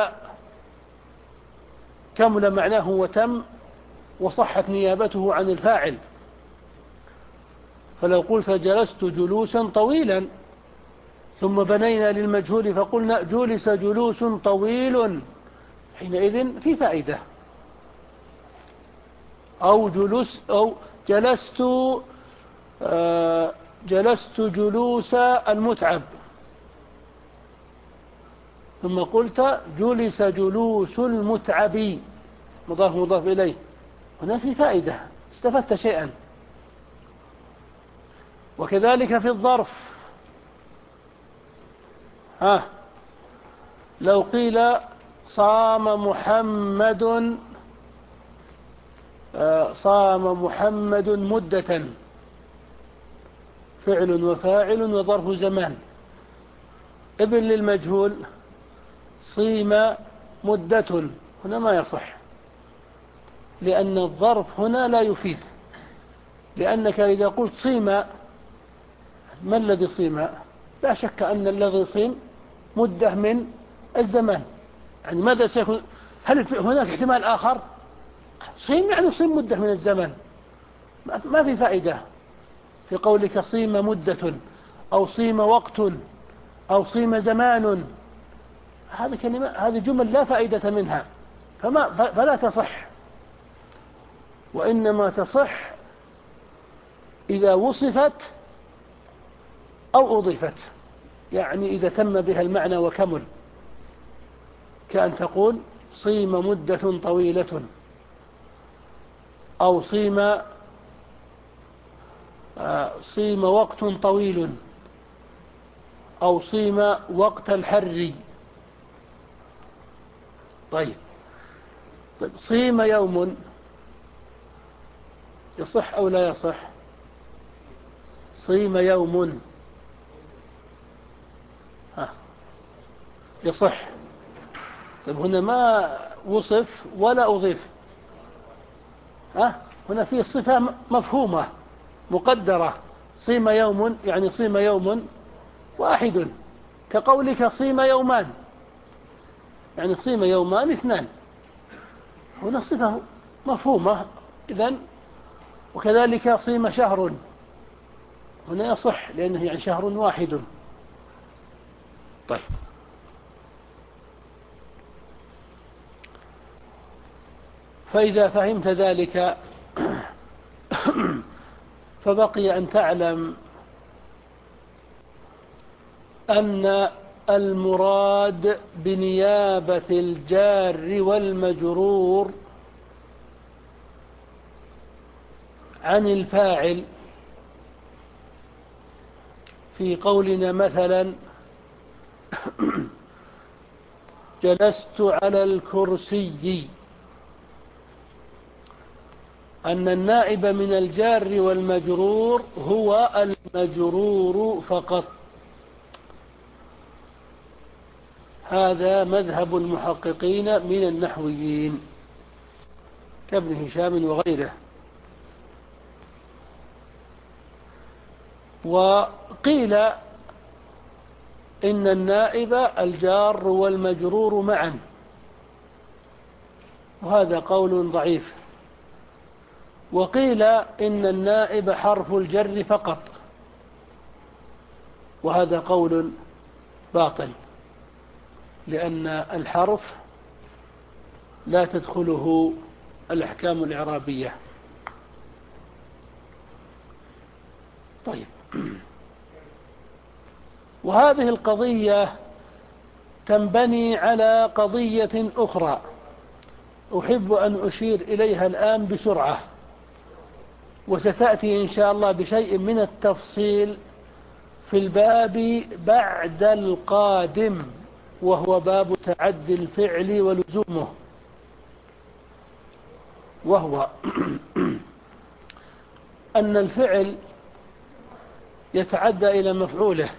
كمل معناه وتم وصحت نيابته عن الفاعل. فلو قلت جلست جلوسا طويلا ثم بنينا للمجهول فقلنا جلس جلوس طويل، حينئذ في فائدة. أو جلس أو جلست آه جلست جلوس المتعب، ثم قلت جلس جلوس المتعب، مضاف مضاف إليه، هنا في فائدة، استفدت شيئا. وكذلك في الظرف. ها لو قيل صام محمد صام محمد مدة، فعل وفاعل وظرف زمان. ابن للمجهول صيم مدة، هنا ما يصح، لأن الظرف هنا لا يفيد. لأنك إذا قلت صيم، ما الذي صيم؟ لا شك أن الذي صيم مدة من الزمان، يعني ماذا سيكون؟ هل هناك احتمال آخر؟ صيم يعني صيم مدة من الزمان، ما في فائدة في قولك صيم مدة أو صيم وقت أو صيم زمان. هذه كلمة، هذه جمل لا فائدة منها، فما فلا تصح. وإنما تصح إذا وصفت أو أضيفت، يعني إذا تم بها المعنى وكمل، كأن تقول صيم مدة طويلة، أو صيم صيم وقت طويل، أو صيم وقت الحر. طيب, طيب صيم يوم يصح أو لا يصح؟ صيم يوم ها يصح. طيب هنا ما وصف ولا أضيف، ها هنا فيه صفة مفهومة مقدرة، صيم يوم يعني صيم يوم واحد، كقولك صيم يومان يعني صيم يومان اثنان، هنا صفة مفهومة إذن. وكذلك صيم شهر، هنا يصح لأنه يعني شهر واحد. طيب فإذا فهمت ذلك فبقي أن تعلم أن المراد بنيابة الجار والمجرور عن الفاعل في قولنا مثلا جلست على الكرسي، أن النائب من الجار والمجرور هو المجرور فقط. هذا مذهب المحققين من النحويين كابن هشام وغيره. وقيل إن النائب الجار والمجرور معا، وهذا قول ضعيف. وقيل إن النائب حرف الجر فقط، وهذا قول باطل، لأن الحرف لا تدخله الأحكام الإعرابية. طيب، وهذه القضية تنبني على قضية أخرى أحب أن أشير إليها الآن بسرعة، وستأتي إن شاء الله بشيء من التفصيل في الباب بعد القادم، وهو باب تعدي الفعل ولزومه. وهو أن الفعل يتعدى إلى مفعوله،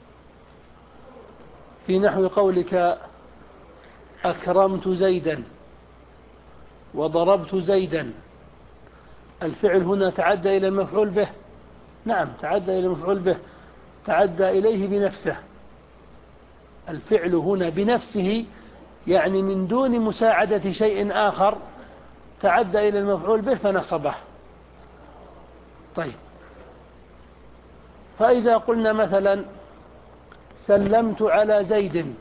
في نحو قولك أكرمت زيدا وضربت زيدا. الفعل هنا تعدى إلى المفعول به، نعم تعدى إلى المفعول به، تعدى إليه بنفسه. الفعل هنا بنفسه، يعني من دون مساعدة شيء آخر، تعدى إلى المفعول به فنصبه. طيب، فإذا قلنا مثلا سلمت على زيد،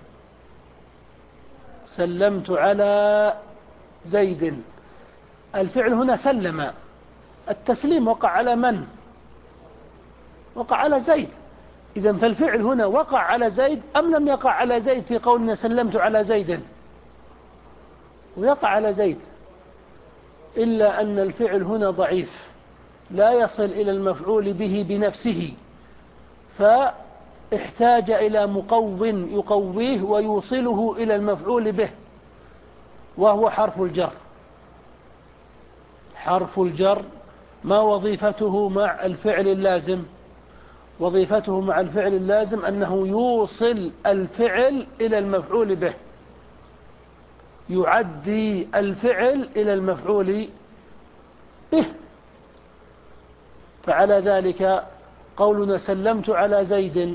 سلمت على زيد، الفعل هنا سلم، التسليم وقع على من؟ وقع على زيد. إذن فالفعل هنا وقع على زيد أم لم يقع على زيد في قولنا سلمت على زيد؟ ويقع على زيد، إلا أن الفعل هنا ضعيف لا يصل إلى المفعول به بنفسه، فاحتاج إلى مقو يقويه ويوصله إلى المفعول به، وهو حرف الجر. حرف الجر ما وظيفته مع الفعل اللازم؟ وظيفته مع الفعل اللازم أنه يوصل الفعل إلى المفعول به، يعدي الفعل إلى المفعول به. فعلى ذلك قولنا سلمت على زيد،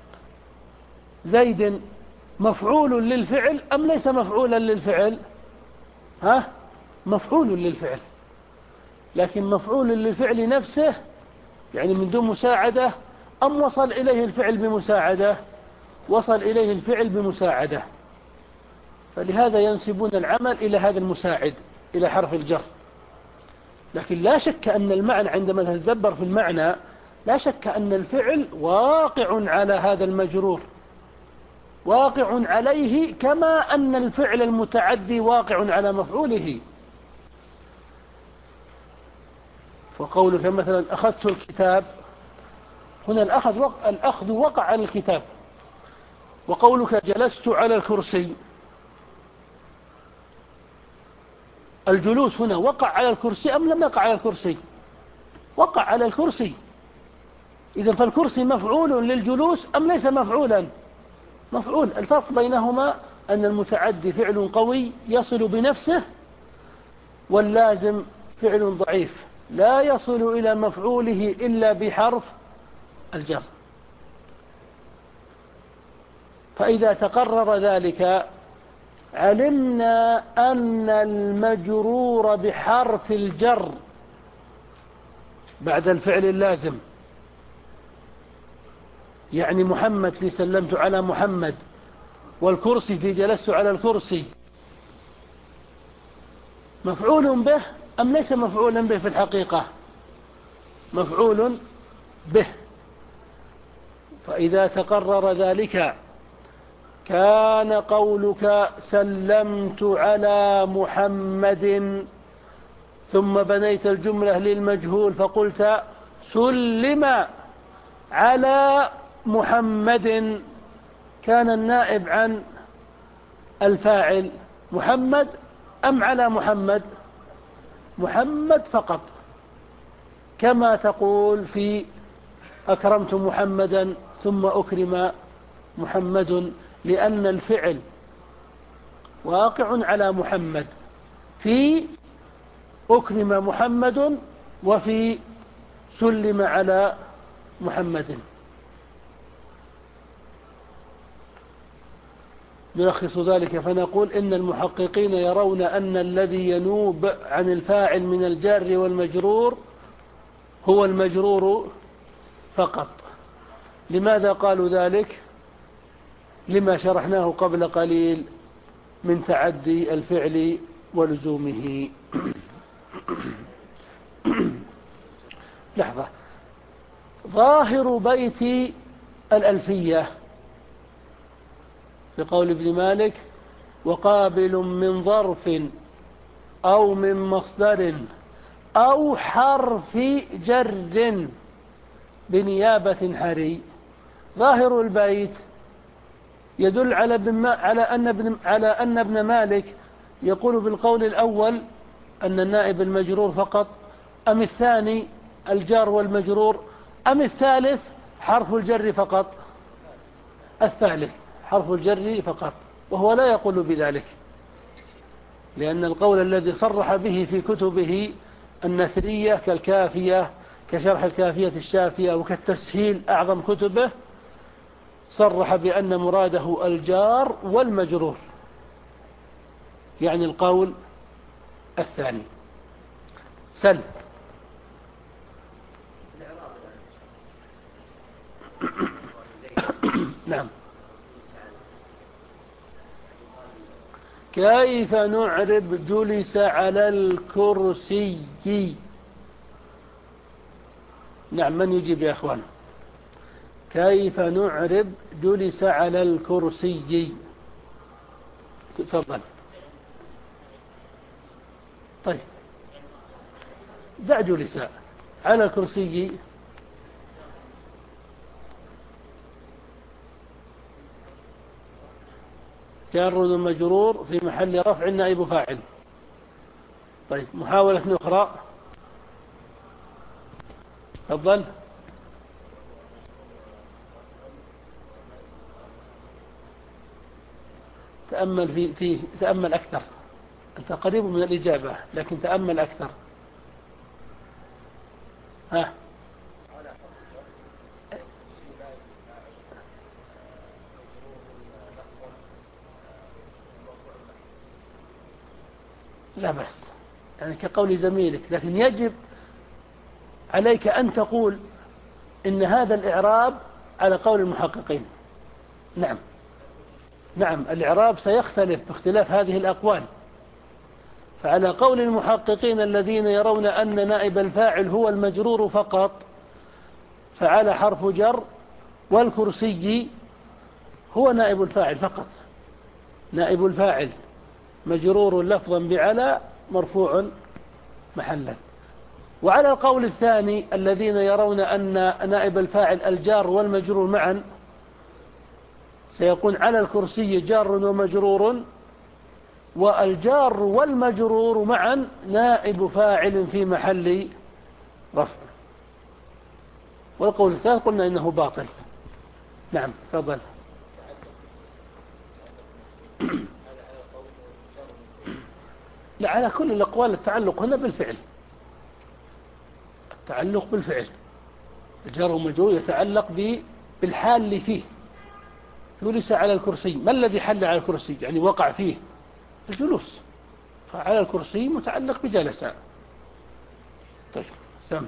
زيد مفعول للفعل أم ليس مفعولا للفعل؟ ها؟ مفعول للفعل، لكن مفعول للفعل نفسه، يعني من دون مساعدة، أم وصل إليه الفعل بمساعدة؟ وصل إليه الفعل بمساعدة، فلهذا ينسبون العمل إلى هذا المساعد، إلى حرف الجر. لكن لا شك أن المعنى عندما تتدبر في المعنى، لا شك أن الفعل واقع على هذا المجرور، واقع عليه، كما أن الفعل المتعدي واقع على مفعوله. فقولك مثلا أخذت الكتاب، هنا الأخذ وقع, الأخذ وقع على الكتاب. وقولك جلست على الكرسي، الجلوس هنا وقع على الكرسي أم لم يقع على الكرسي؟ وقع على الكرسي. إذن فالكرسي مفعول للجلوس أم ليس مفعولا؟ مفعول. الفرق بينهما أن المتعدي فعل قوي يصل بنفسه، واللازم فعل ضعيف لا يصل إلى مفعوله إلا بحرف الجر. فإذا تقرر ذلك علمنا أن المجرور بحرف الجر بعد الفعل اللازم، يعني محمد في سلمت على محمد، والكرسي في جلست على الكرسي، مفعول به أم ليس مفعولا به؟ في الحقيقة مفعول به. فإذا تقرر ذلك كان قولك سلمت على محمد ثم بنيت الجملة للمجهول فقلت سلم على محمد، كان النائب عن الفاعل محمد أم على محمد؟ محمد فقط، كما تقول في أكرمت محمدا ثم أكرم محمد، لأن الفعل واقع على محمد في أكرم محمد وفي سلم على محمد. نلخص ذلك فنقول إن المحققين يرون أن الذي ينوب عن الفاعل من الجار والمجرور هو المجرور فقط. لماذا قالوا ذلك؟ لما شرحناه قبل قليل من تعدي الفعل ولزومه. لحظة. ظاهر بيت الألفية في قول ابن مالك: وقابل من ظرف أو من مصدر أو حرف جر بنيابة حري. ظاهر البيت يدل على على أن ابن على أن ابن مالك يقول بالقول الأول أن النائب المجرور فقط، أم الثاني الجار والمجرور، أم الثالث حرف الجر فقط؟ الثالث حرف الجر فقط، وهو لا يقول بذلك، لأن القول الذي صرح به في كتبه النثرية كالكافية كشرح الكافية الشافية وكالتسهيل أعظم كتبه صرح بأن مراده الجار والمجرور، يعني القول الثاني. سل. نعم. كيف نعرب جلس على الكرسي؟ نعم، من يجيب يا أخوان؟ كيف نعرب جلس على الكرسي؟ تفضل. طيب، دع جلس على الكرسي. جار ومجرور في محل رفع نائب فاعل. طيب، محاولة أخرى. تفضل. تأمل في فيه تأمل أكثر. أنت قريب من الإجابة لكن تأمل أكثر. ها. لا بس، يعني كقول زميلك، لكن يجب عليك أن تقول إن هذا الإعراب على قول المحققين. نعم نعم، الإعراب سيختلف باختلاف هذه الأقوال. فعلى قول المحققين الذين يرون أن نائب الفاعل هو المجرور فقط، فعلى حرف جر، والكرسي هو نائب الفاعل فقط. نائب الفاعل مجرور لفظا بعلى مرفوع محلا. وعلى القول الثاني الذين يرون أن نائب الفاعل الجار والمجرور معا، سيكون على الكرسي جار ومجرور، والجار والمجرور معا نائب فاعل في محل رفع. والقول الثالث قلنا إنه باطل. نعم، تفضل. لا، على كل الأقوال التعلق هنا بالفعل. التعلق بالفعل، الجار والمجرور يتعلق بالحال اللي فيه. جلس على الكرسي، ما الذي حل على الكرسي؟ يعني وقع فيه الجلوس، فعلى الكرسي متعلق بجلس. طيب، سم.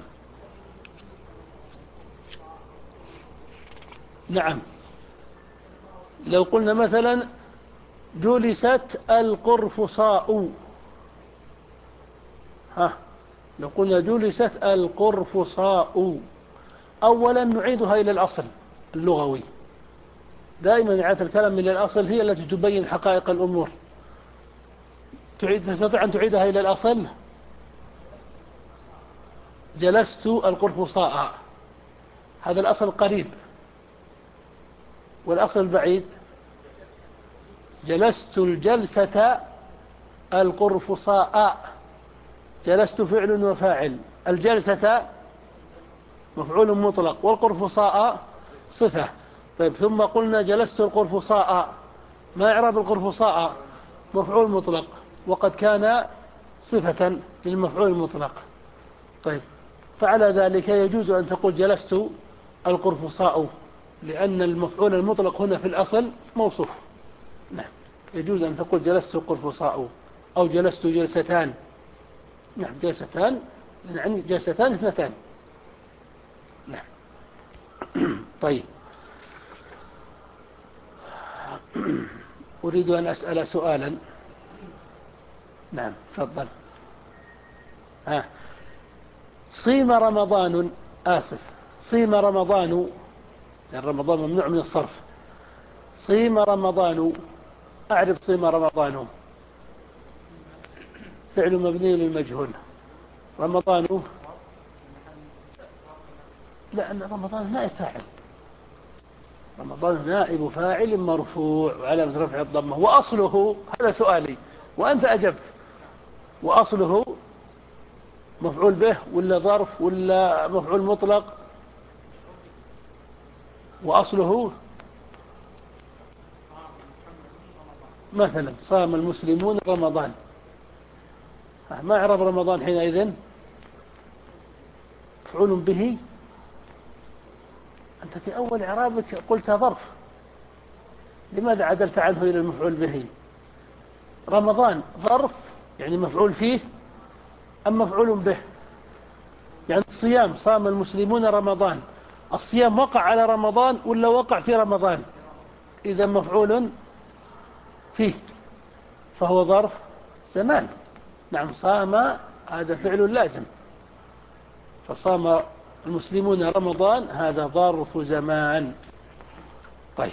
نعم، لو قلنا مثلا جلست القرفصاء، ها، لو قلنا جلست القرفصاء، أولا نعيدها إلى الأصل اللغوي. دائما إعادة الكلام إلى الأصل هي التي تبين حقائق الأمور. تعيد تستطيع أن تعيدها إلى الأصل؟ جلست القرفصاء، هذا الأصل قريب، والأصل البعيد جلست الجلسة القرفصاء. جلست فعل وفاعل، الجلسة مفعول مطلق، والقرفصاء صفة. طيب ثم قلنا جلست القرفصاء، ما إعراب القرفصاء؟ مفعول مطلق، وقد كان صفة للمفعول المطلق. طيب فعلى ذلك يجوز أن تقول جلست القرفصاء، لأن المفعول المطلق هنا في الأصل موصوف. نعم، يجوز أن تقول جلست القرفصاء أو جلست جلستان. نعم، جلستان يعني جلستان اثنتان. نعم. طيب أريد أن أسأل سؤالا. نعم تفضل. ها، صيم رمضان، آسف، صيم رمضان، يعني رمضان ممنوع من الصرف. صيم رمضان، أعرف صيم رمضان فعل مبني للمجهول. رمضان، لا، أن رمضان نائب فاعل. رمضان نائب فاعل مرفوع وعلامة رفع الضمة. وأصله، هذا سؤالي وأنت أجبت، وأصله مفعول به ولا ظرف ولا مفعول مطلق؟ وأصله مثلا صام المسلمون رمضان، ما أعرب رمضان حينئذ؟ مفعول به. أنت في أول إعرابك قلت ظرف، لماذا عدلت عنه إلى المفعول به؟ رمضان ظرف يعني مفعول فيه أم مفعول به؟ يعني الصيام، صام المسلمون رمضان، الصيام وقع على رمضان ولا وقع في رمضان؟ إذا مفعول فيه، فهو ظرف زمان. نعم، صام هذا فعل لازم، فصام المسلمون رمضان هذا ظرف زمان. طيب،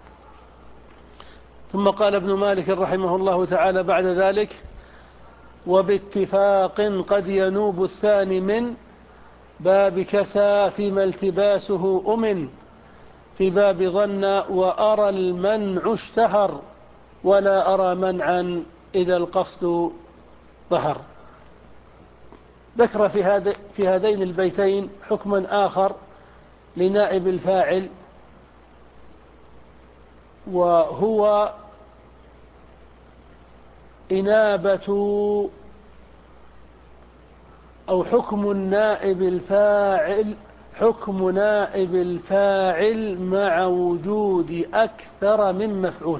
ثم قال ابن مالك رحمه الله تعالى بعد ذلك: وباتفاق قد ينوب الثاني من باب كسى فيما التباسه أمن، في باب ظن وأرى المنع اشتهر، ولا أرى منعا إذا القصد ظهر. ذكر في هذا في هذين البيتين حكما آخر لنائب الفاعل، وهو إنابة أو حكم النائب الفاعل، حكم نائب الفاعل مع وجود أكثر من مفعول.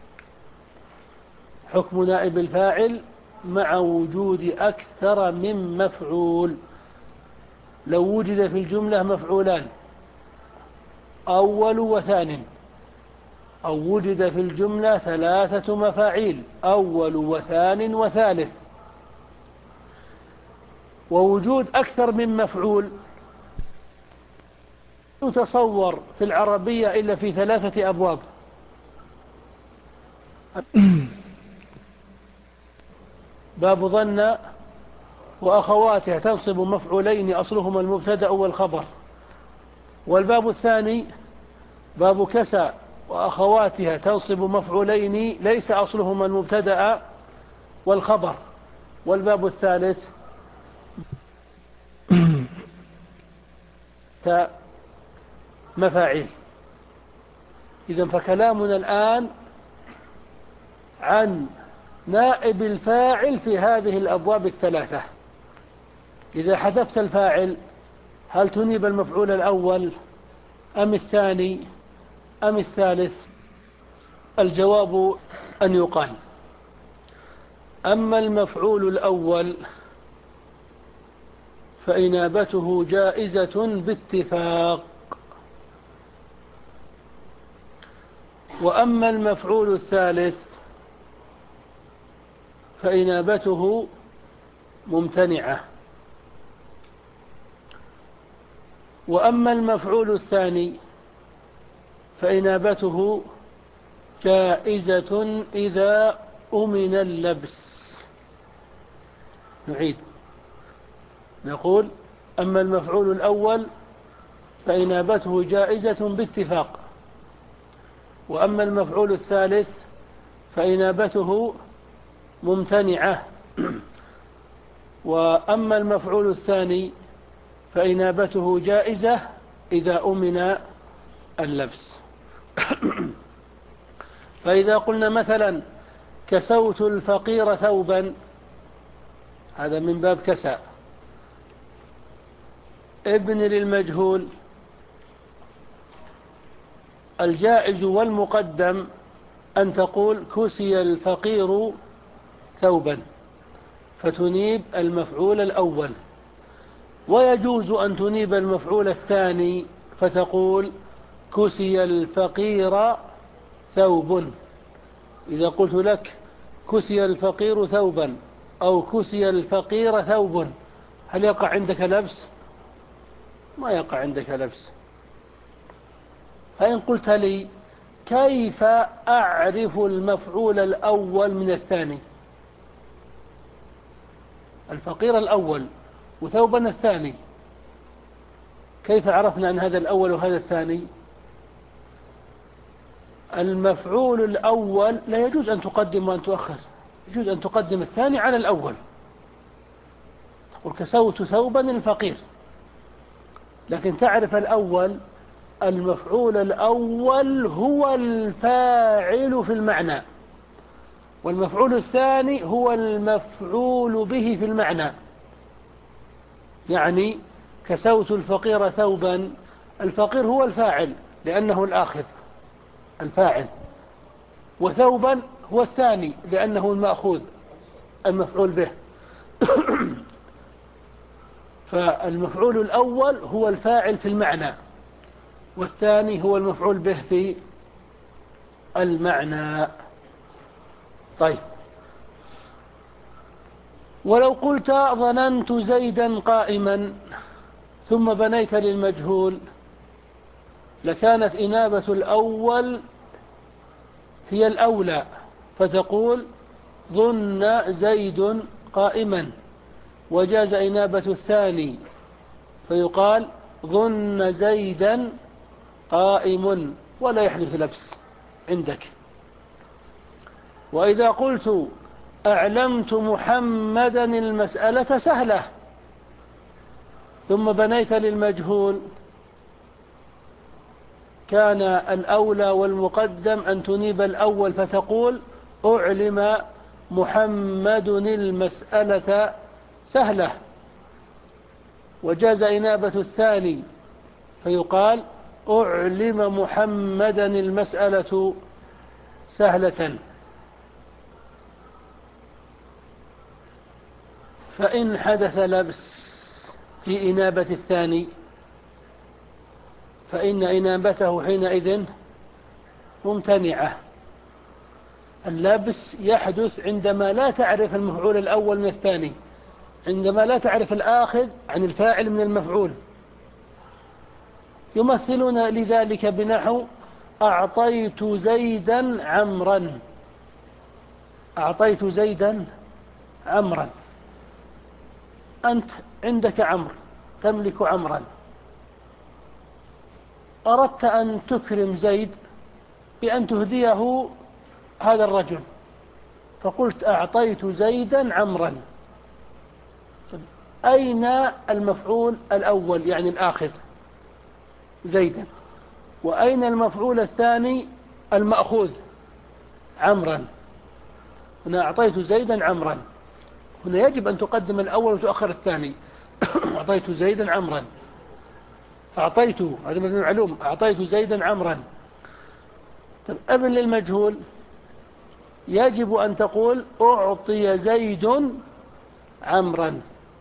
حكم نائب الفاعل مع وجود أكثر من مفعول. لو وجد في الجملة مفعولان أول وثان، أو وجد في الجملة ثلاثة مفاعيل أول وثان وثالث، ووجود أكثر من مفعول يتصور في العربية إلا في ثلاثة أبواب. باب ظن وأخواتها تنصب مفعولين أصلهما المبتدأ والخبر. والباب الثاني باب كسى وأخواتها تنصب مفعولين ليس أصلهما المبتدأ والخبر. والباب الثالث مفاعيل. إذن فكلامنا الآن عن نائب الفاعل في هذه الأبواب الثلاثة. إذا حذفت الفاعل هل تنيب المفعول الأول أم الثاني أم الثالث؟ الجواب أن يقال: أما المفعول الأول فإنابته جائزة باتفاق، وأما المفعول الثالث فإنابته ممتنعة، وأما المفعول الثاني فإنابته جائزة إذا أمن اللبس. نعيد، نقول: أما المفعول الأول فإنابته جائزة باتفاق، وأما المفعول الثالث فإنابته ممتنعة. وأما المفعول الثاني فإنابته جائزة إذا أمن اللبس. فإذا قلنا مثلا كسوت الفقير ثوبا، هذا من باب كسى. ابن للمجهول، الجائز والمقدم أن تقول كسي الفقير ثوبا فتنيب المفعول الأول، ويجوز أن تنيب المفعول الثاني فتقول كسي الفقير ثوب. إذا قلت لك كسي الفقير ثوبا أو كسي الفقير ثوب، هل يقع عندك لبس؟ ما يقع عندك لبس. فإن قلت لي كيف أعرف المفعول الأول من الثاني؟ الفقير الأول وثوبا الثاني، كيف عرفنا أن هذا الأول وهذا الثاني؟ المفعول الأول لا يجوز أن تقدم وأن تؤخر، يجوز أن تقدم الثاني على الأول. تقول كسوت ثوبا الفقير، لكن تعرف الأول، المفعول الأول هو الفاعل في المعنى، والمفعول الثاني هو المفعول به في المعنى. يعني كسوت الفقير ثوبا، الفقير هو الفاعل لأنه الآخذ الفاعل، وثوبا هو الثاني لأنه المأخوذ المفعول به. فالمفعول الأول هو الفاعل في المعنى، والثاني هو المفعول به في المعنى. طيب، ولو قلت ظننت زيدا قائما ثم بنيت للمجهول لكانت إنابة الأول هي الأولى، فتقول ظن زيد قائما، وجاز إنابة الثاني فيقال ظن زيدا قائم، ولا يحدث لبس عندك. وإذا قلت أعلمت محمدا المسألة سهلة ثم بنيت للمجهول كان الأولى والمقدم أن تنيب الأول فتقول أعلم محمد المسألة سهلة، وجاز إنابة الثاني فيقال أعلم محمدا المسألة سهلة. فإن حدث لبس في إنابة الثاني فإن إنابته حينئذ ممتنعة. اللبس يحدث عندما لا تعرف المفعول الأول من الثاني، عندما لا تعرف الآخذ عن الفاعل من المفعول. يمثلون لذلك بنحو أعطيت زيدا عمرا، أعطيت زيدا عمرا، أنت عندك عمرو، تملك عمرا، أردت أن تكرم زيد بأن تهديه هذا الرجل، فقلت أعطيت زيدا عمرا. أين المفعول الأول يعني الآخذ زيدا، وأين المفعول الثاني المأخوذ عمرا؟ هنا أعطيت زيدا عمرا، هنا يجب أن تقدم الأول وتؤخر الثاني. أعطيت زيدا عمرا، أعطيت، هذا من المعلوم، أعطيت زيدا عمرا. طب ابن للمجهول يجب أن تقول أعطي زيد عمرا،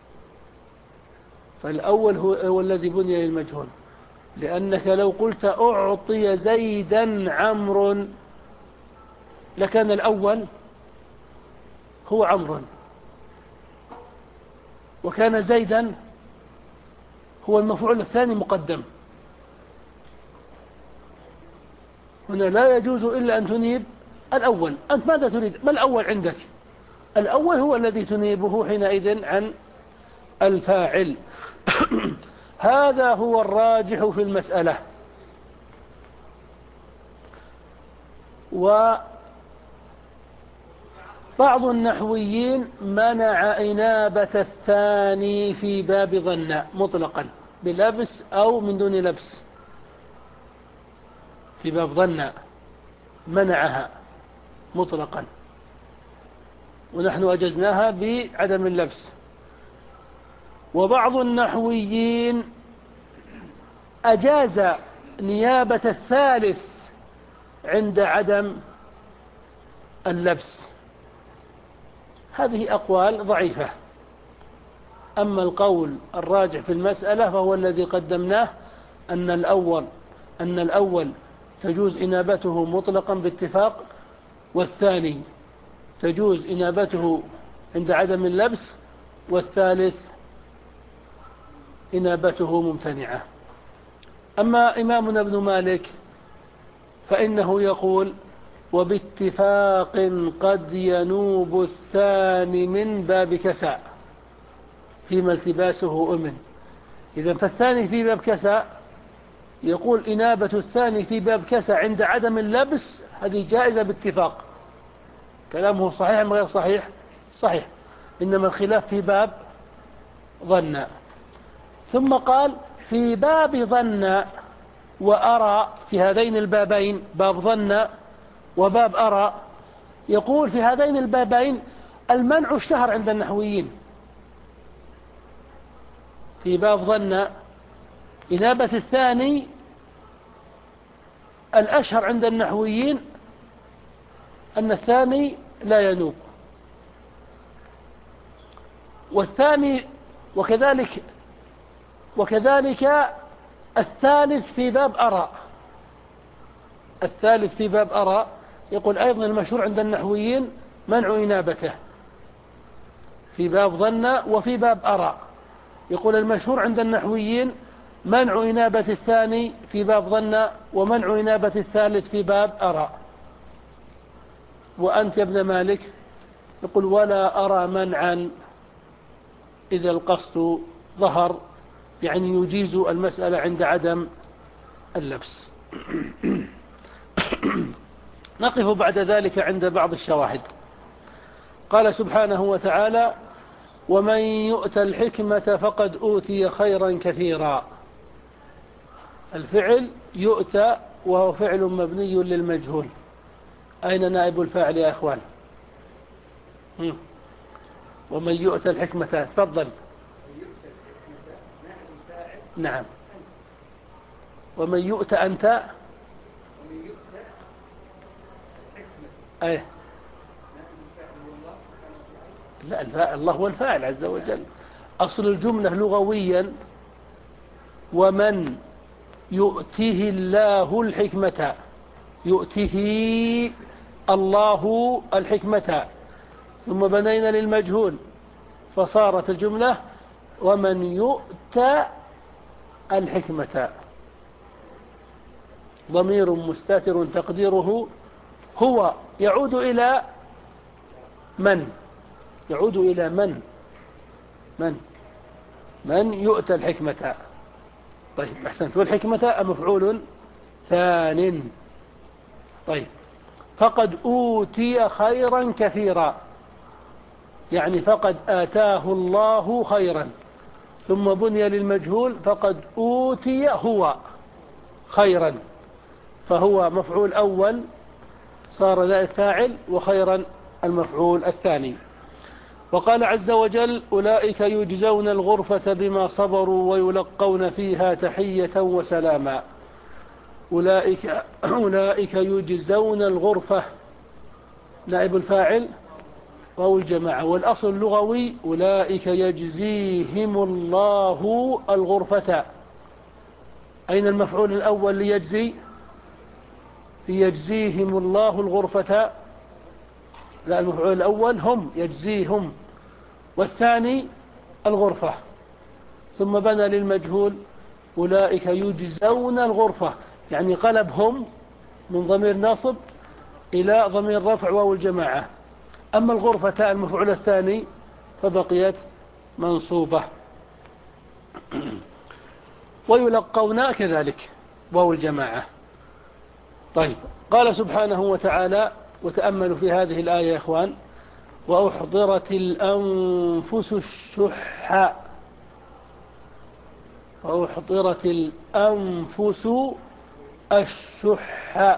فالأول هو, هو الذي بني للمجهول، لأنك لو قلت أعطي زيدا عمرو لكان الأول هو عمرو، وكان زيدا هو المفعول الثاني مقدم. هنا لا يجوز إلا أن تنيب الأول. أنت ماذا تريد؟ ما الأول عندك؟ الأول هو الذي تنيبه حينئذ عن الفاعل. هذا هو الراجح في المسألة. بعض النحويين منع إنابة الثاني في باب ظن مطلقا بلبس أو من دون لبس. في باب ظن منعها مطلقا، ونحن أجزناها بعدم اللبس. وبعض النحويين أجاز نيابة الثالث عند عدم اللبس. هذه أقوال ضعيفة. أما القول الراجح في المسألة فهو الذي قدمناه، أن الأول أن الأول تجوز إنابته مطلقا باتفاق، والثاني تجوز إنابته عند عدم اللبس، والثالث إنابته ممتنعة. أما إمامنا ابن مالك فإنه يقول: وباتفاق قد ينوب الثاني من باب كساء فيما التباسه أمن. إذن فالثاني في باب كساء، يقول إنابة الثاني في باب كساء عند عدم اللبس هذه جائزة باتفاق. كلامه صحيح أم غير صحيح؟ صحيح، إنما الخلاف في باب ظن. ثم قال: في باب ظن وأرى، في هذين البابين باب ظن وباب أرى، يقول في هذين البابين المنع اشتهر عند النحويين. في باب ظن إنابة الثاني الأشهر عند النحويين أن الثاني لا ينوب، والثاني وكذلك وكذلك الثالث في باب أرى. الثالث في باب أرى يقول أيضا المشهور عند النحويين منع إنابته في باب ظن، وفي باب أرى يقول المشهور عند النحويين منع إنابة الثاني في باب ظن، ومنع إنابة الثالث في باب أرى. وأنت يا ابن مالك يقول: ولا أرى منعا إذا القصد ظهر، يعني يجيز المسألة عند عدم اللبس. نقف بعد ذلك عند بعض الشواهد. قال سبحانه وتعالى: ومن يؤت الحكمة فقد أوتي خيرا كثيرا. الفعل يؤتى وهو فعل مبني للمجهول. أين نائب الفاعل يا أخوان؟ ومن يؤت الحكمة، تفضل. نعم. ومن يؤت أنت أيه. لا، الله هو الفاعل عز وجل. أصل الجملة لغويا: ومن يؤته الله الحكمة، يؤته الله الحكمة، ثم بنينا للمجهول فصارت الجملة ومن يؤت الحكمة. ضمير مستتر تقديره هو يعود إلى من؟ يعود إلى من؟ من من يؤت الحكمة. طيب أحسنت. والحكمة مفعول ثان. طيب، فقد أوتي خيرا كثيرا، يعني فقد آتاه الله خيرا، ثم بني للمجهول فقد أوتي هو خيرا، فهو مفعول أول صار ذا الفاعل، وخيرا المفعول الثاني. وقال عز وجل: أولئك يجزون الغرفة بما صبروا ويلقون فيها تحية وسلاما. أولئك, أولئك يجزون الغرفة، نائب الفاعل واو الجماعة، والأصل اللغوي: أولئك يجزيهم الله الغرفة. أين المفعول الأول ليجزي؟ يجزيهم الله الغرفة. لا، المفعول الأول هم، يجزيهم، والثاني الغرفة. ثم بنى للمجهول: أولئك يجزون الغرفة، يعني قلبهم من ضمير ناصب إلى ضمير رفع واو الجماعة. أما الغرفة المفعول الثاني فبقيت منصوبة. ويلقون كذلك واو الجماعة. طيب، قال سبحانه وتعالى، وتأملوا في هذه الآية يا إخوان: وأحضرت الأنفس الشح وأحضرت الأنفس الشح.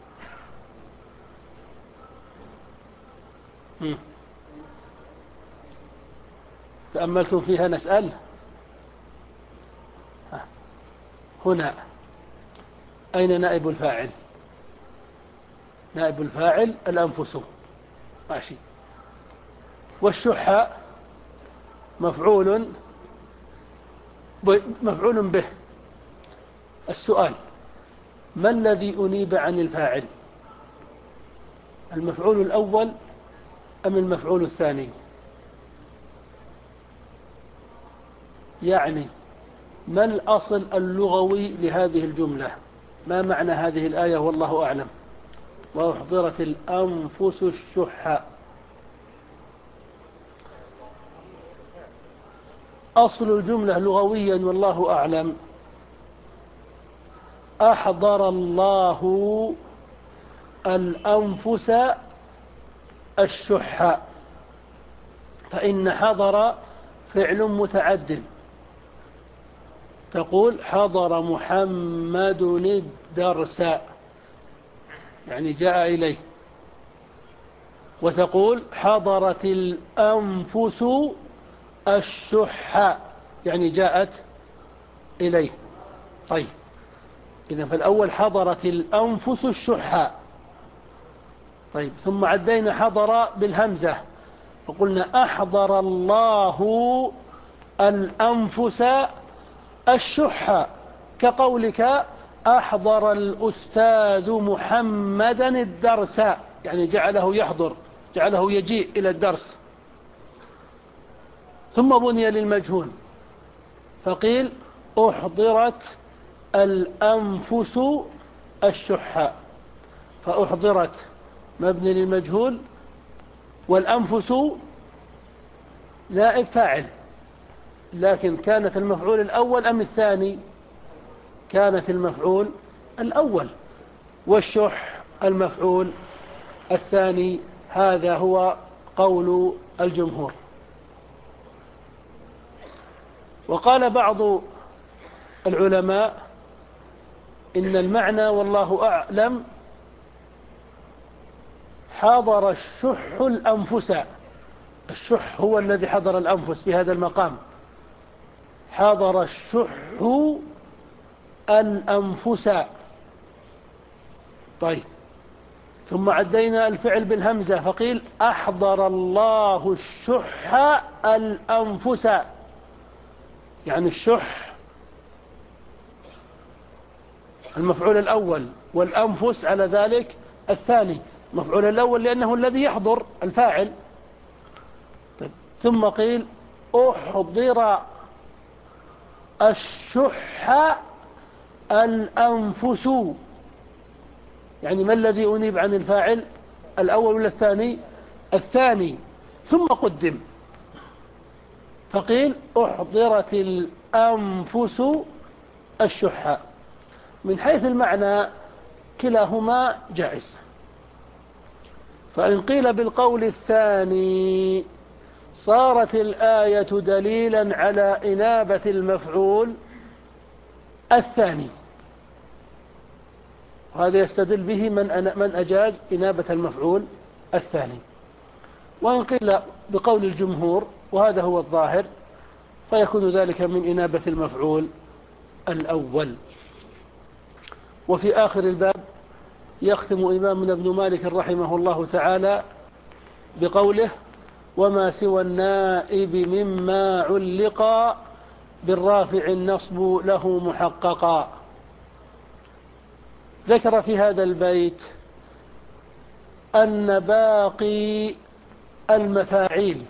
تأملتم فيها؟ نسأل هنا أين نائب الفاعل؟ نائب الفاعل الأنفس، ماشي. والشح مفعول مفعول به. السؤال: ما الذي أنيب عن الفاعل؟ المفعول الأول أم المفعول الثاني؟ يعني ما الأصل اللغوي لهذه الجملة؟ ما معنى هذه الآية والله أعلم؟ وأحضرت الأنفس الشح. أصل الجملة لغويا والله أعلم: أحضر الله الأنفس الشح. فإن حضر فعل متعد، تقول حضر محمد الدرس، يعني جاء إليه. وتقول حضرت الأنفس الشح، يعني جاءت إليه. طيب، إذن فالأول حضرت الأنفس الشح. طيب، ثم عدينا حضر بالهمزة فقلنا أحضر الله الأنفس الشح، كقولك أحضر الأستاذ محمدا الدرس، يعني جعله يحضر، جعله يجيء إلى الدرس. ثم بني للمجهول فقيل أحضرت الأنفس الشح. فأحضرت مبني للمجهول، والأنفس نائب فاعل، لكن كانت المفعول الأول أم الثاني؟ كانت المفعول الأول، والشح المفعول الثاني. هذا هو قول الجمهور. وقال بعض العلماء إن المعنى والله أعلم حضر الشح الأنفس. الشح هو الذي حضر الأنفس في هذا المقام. حضر الشح الأنفس. طيب، ثم عدينا الفعل بالهمزة فقيل أحضر الله الشح الأنفس، يعني الشح المفعول الأول، والأنفس على ذلك الثاني. المفعول الأول لأنه الذي يحضر الفاعل. طيب، ثم قيل أحضر الشح الأنفس، يعني ما الذي أنيب عن الفاعل؟ الأول ولا الثاني؟ الثاني. ثم قدم فقيل أحضرت الأنفس الشح. من حيث المعنى كلاهما جائز. فإن قيل بالقول الثاني صارت الآية دليلا على إنابة المفعول الثاني، وهذا يستدل به من من أجاز إنابة المفعول الثاني. وإن قيل بقول الجمهور وهذا هو الظاهر فيكون ذلك من إنابة المفعول الأول. وفي آخر الباب يختم إمامنا ابن مالك رحمه الله تعالى بقوله وما سوى النائب مما علق بالرافع النصب له محققا. ذكر في هذا البيت أن باقي المفاعيل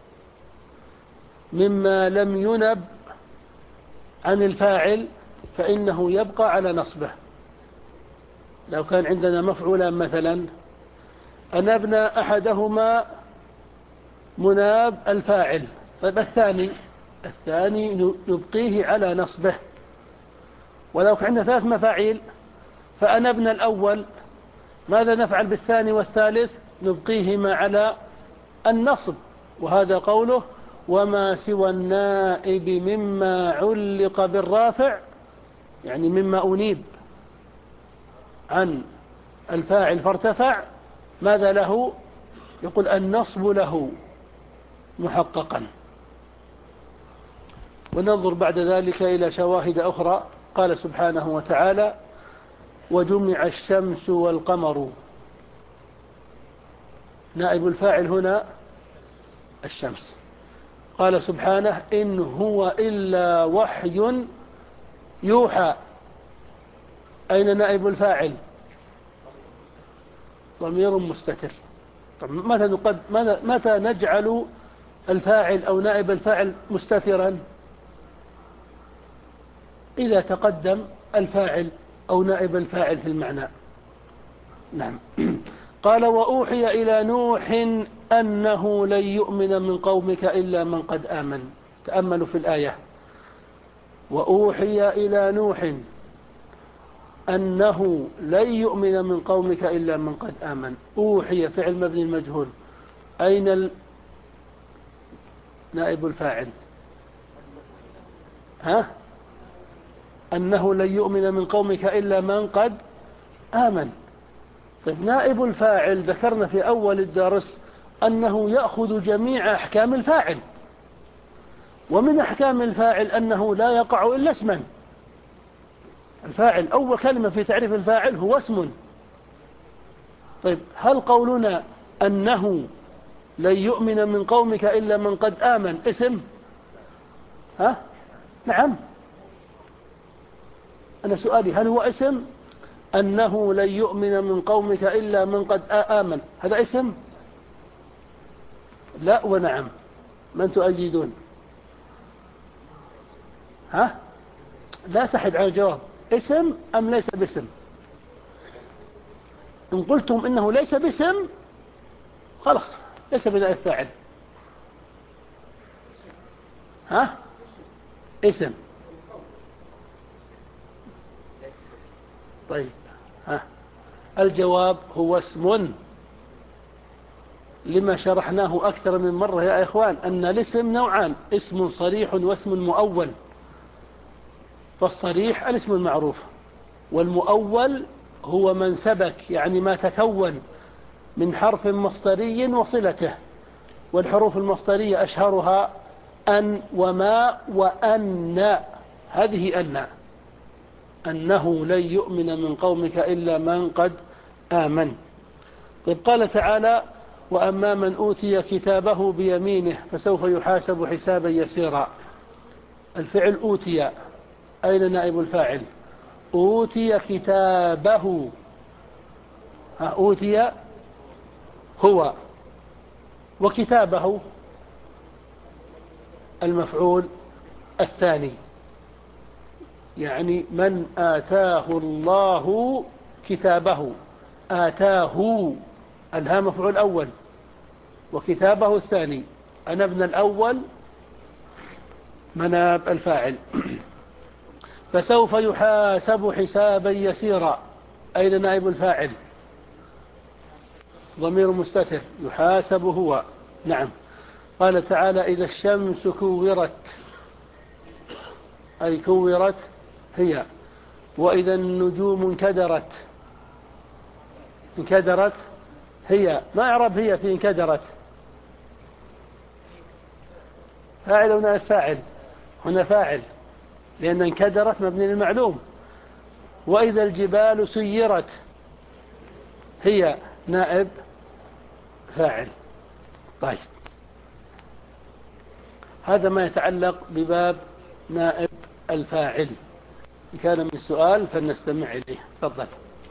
مما لم ينب عن الفاعل فإنه يبقى على نصبه. لو كان عندنا مفعولان مثلا أنبنا أحدهما مناب الفاعل، طيب الثاني الثاني نبقيه على نصبه. ولو كان عندنا ثلاث مفاعيل فأنبنا الأول، ماذا نفعل بالثاني والثالث؟ نبقيهما على النصب، وهذا قوله وما سوى النائب مما علق بالرافع، يعني مما أنيب عن الفاعل فارتفع، ماذا له؟ يقول النصب له محققا. وننظر بعد ذلك إلى شواهد أخرى. قال سبحانه وتعالى وجمع الشمس والقمر، نائب الفاعل هنا الشمس. قال سبحانه إن هو إلا وحي يوحى، أين نائب الفاعل؟ ضمير مستتر. طب متى نقد متى نجعل الفاعل أو نائب الفاعل مستترا؟ إذا تقدم الفاعل أو نائب الفاعل في المعنى. نعم. قال وأوحي إلى نوح أنه لن يؤمن من قومك إلا من قد آمن. تأملوا في الآية. وأوحي إلى نوح أنه لن يؤمن من قومك إلا من قد آمن. أوحي فعل مبني المجهول، أين نائب الفاعل؟ ها؟ أنه لن يؤمن من قومك إلا من قد آمن. طيب نائب الفاعل ذكرنا في أول الدرس أنه يأخذ جميع أحكام الفاعل، ومن أحكام الفاعل أنه لا يقع إلا اسما. الفاعل أول كلمة في تعريف الفاعل هو اسم. طيب هل قولنا أنه لن يؤمن من قومك إلا من قد آمن اسم؟ ها؟ نعم. أنا سؤالي هل هو اسم؟ أنه لن يؤمن من قومك إلا من قد آمن، هذا اسم؟ لا ونعم. من تؤيدون؟ ها؟ لا تحد على الجواب. اسم أم ليس باسم؟ إن قلتم إنه ليس باسم خلاص ليس بنائب فاعل. ها؟ اسم. طيب ها؟ الجواب هو اسم، لما شرحناه أكثر من مرة يا إخوان أن الاسم نوعان، اسم صريح واسم مؤول. فالصريح الاسم المعروف، والمؤول هو من سبك، يعني ما تكون من حرف مصدري وصلته. والحروف المصدرية أشهرها أن وما وأن. هذه أن، أنه لن يؤمن من قومك إلا من قد آمن. طيب قال تعالى وأما من أوتي كتابه بيمينه فسوف يحاسب حسابا يسيرا. الفعل أوتي، أين نائب الفاعل؟ أوتي كتابه. أوتي هو، وكتابه المفعول الثاني، يعني من آتاه الله كتابه. آتاه أنها مفعول أول، وكتابه الثاني. أنا ابن الأول مناب الفاعل. فسوف يحاسب حسابا يسيرا، أين نائب الفاعل؟ ضمير مستتر، يحاسب هو. نعم. قال تعالى إذا الشمس كورت، أي كورت هي. وإذا النجوم انكدرت، انكدرت هي. ما أعرب هي في انكدرت؟ فاعل أو نائب فاعل؟ هنا فاعل، لأن انكدرت مبني للمعلوم. وإذا الجبال سيرت هي نائب فاعل. طيب هذا ما يتعلق بباب نائب الفاعل. إن كان من سؤال فلنستمع إليه. تفضل.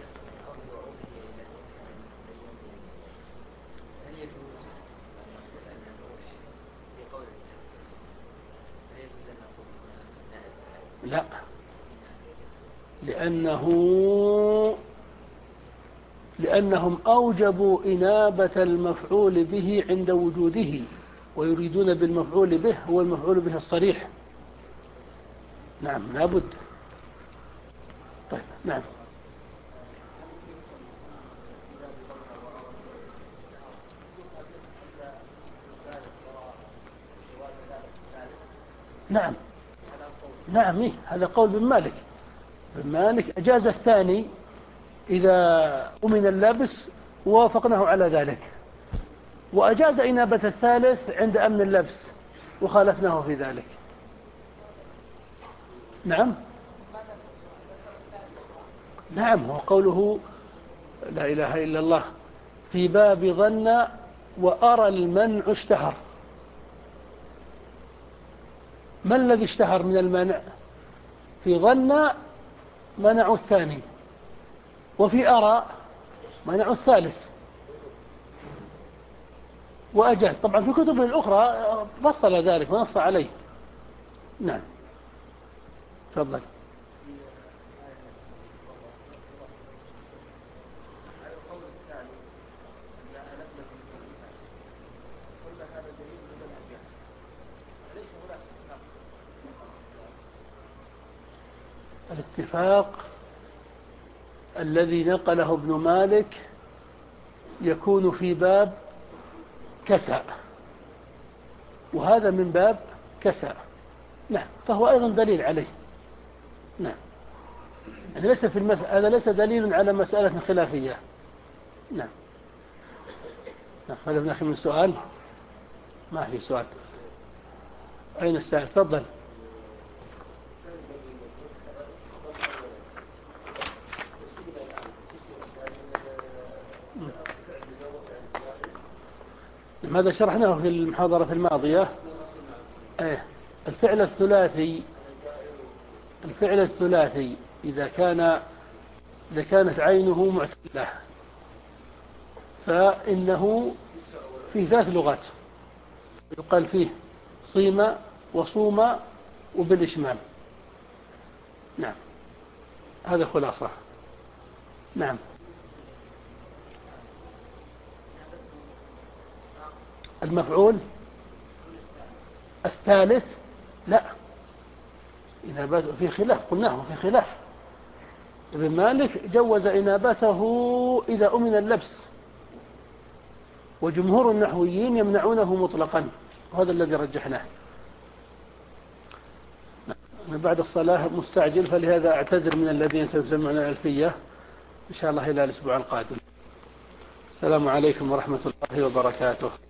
لا، لأنه لأنهم أوجبوا إنابة المفعول به عند وجوده، ويريدون بالمفعول به هو المفعول به الصريح. نعم لابد. طيب نعم. نعم نعم إيه؟ هذا قول بن مالك. بن مالك أجاز الثاني إذا أمن اللبس ووافقناه على ذلك، وأجاز إنابة الثالث عند أمن اللبس وخالفناه في ذلك. نعم نعم هو قوله لا إله إلا الله في باب ظن وأرى المنع اشتهر. ما الذي اشتهر من المنع؟ في ظن منع الثاني، وفي أرى منع الثالث، وأجاز. طبعا في كتب الأخرى فصل ذلك ونص عليه. نعم تفضل. الاتفاق الذي نقله ابن مالك يكون في باب كساء، وهذا من باب كساء. نعم فهو أيضا دليل عليه. نعم يعني ليس في المس... هذا ليس دليل على مسألة خلافية. نعم نعم هذا من أخي من سؤال. ما في سؤال. أين السائل؟ تفضل. ماذا شرحناه في المحاضرة الماضية؟ ايه الفعل الثلاثي الفعل الثلاثي إذا كان إذا كانت عينه معتلة فإنه فيه ثلاث لغات يقال فيه صيم وصوم وبالإشمام. نعم هذا خلاصة. نعم المفعول الثالث لا، إنابته في خلاف، قلناه في خلاف. ابن مالك جوز إنابته إذا أمن اللبس، وجمهور النحويين يمنعونه مطلقا، وهذا الذي رجحناه. من بعد الصلاة مستعجل، فلهذا أعتذر من الذين سيسمعون الألفية إن شاء الله إلى الأسبوع القادم. السلام عليكم ورحمة الله وبركاته.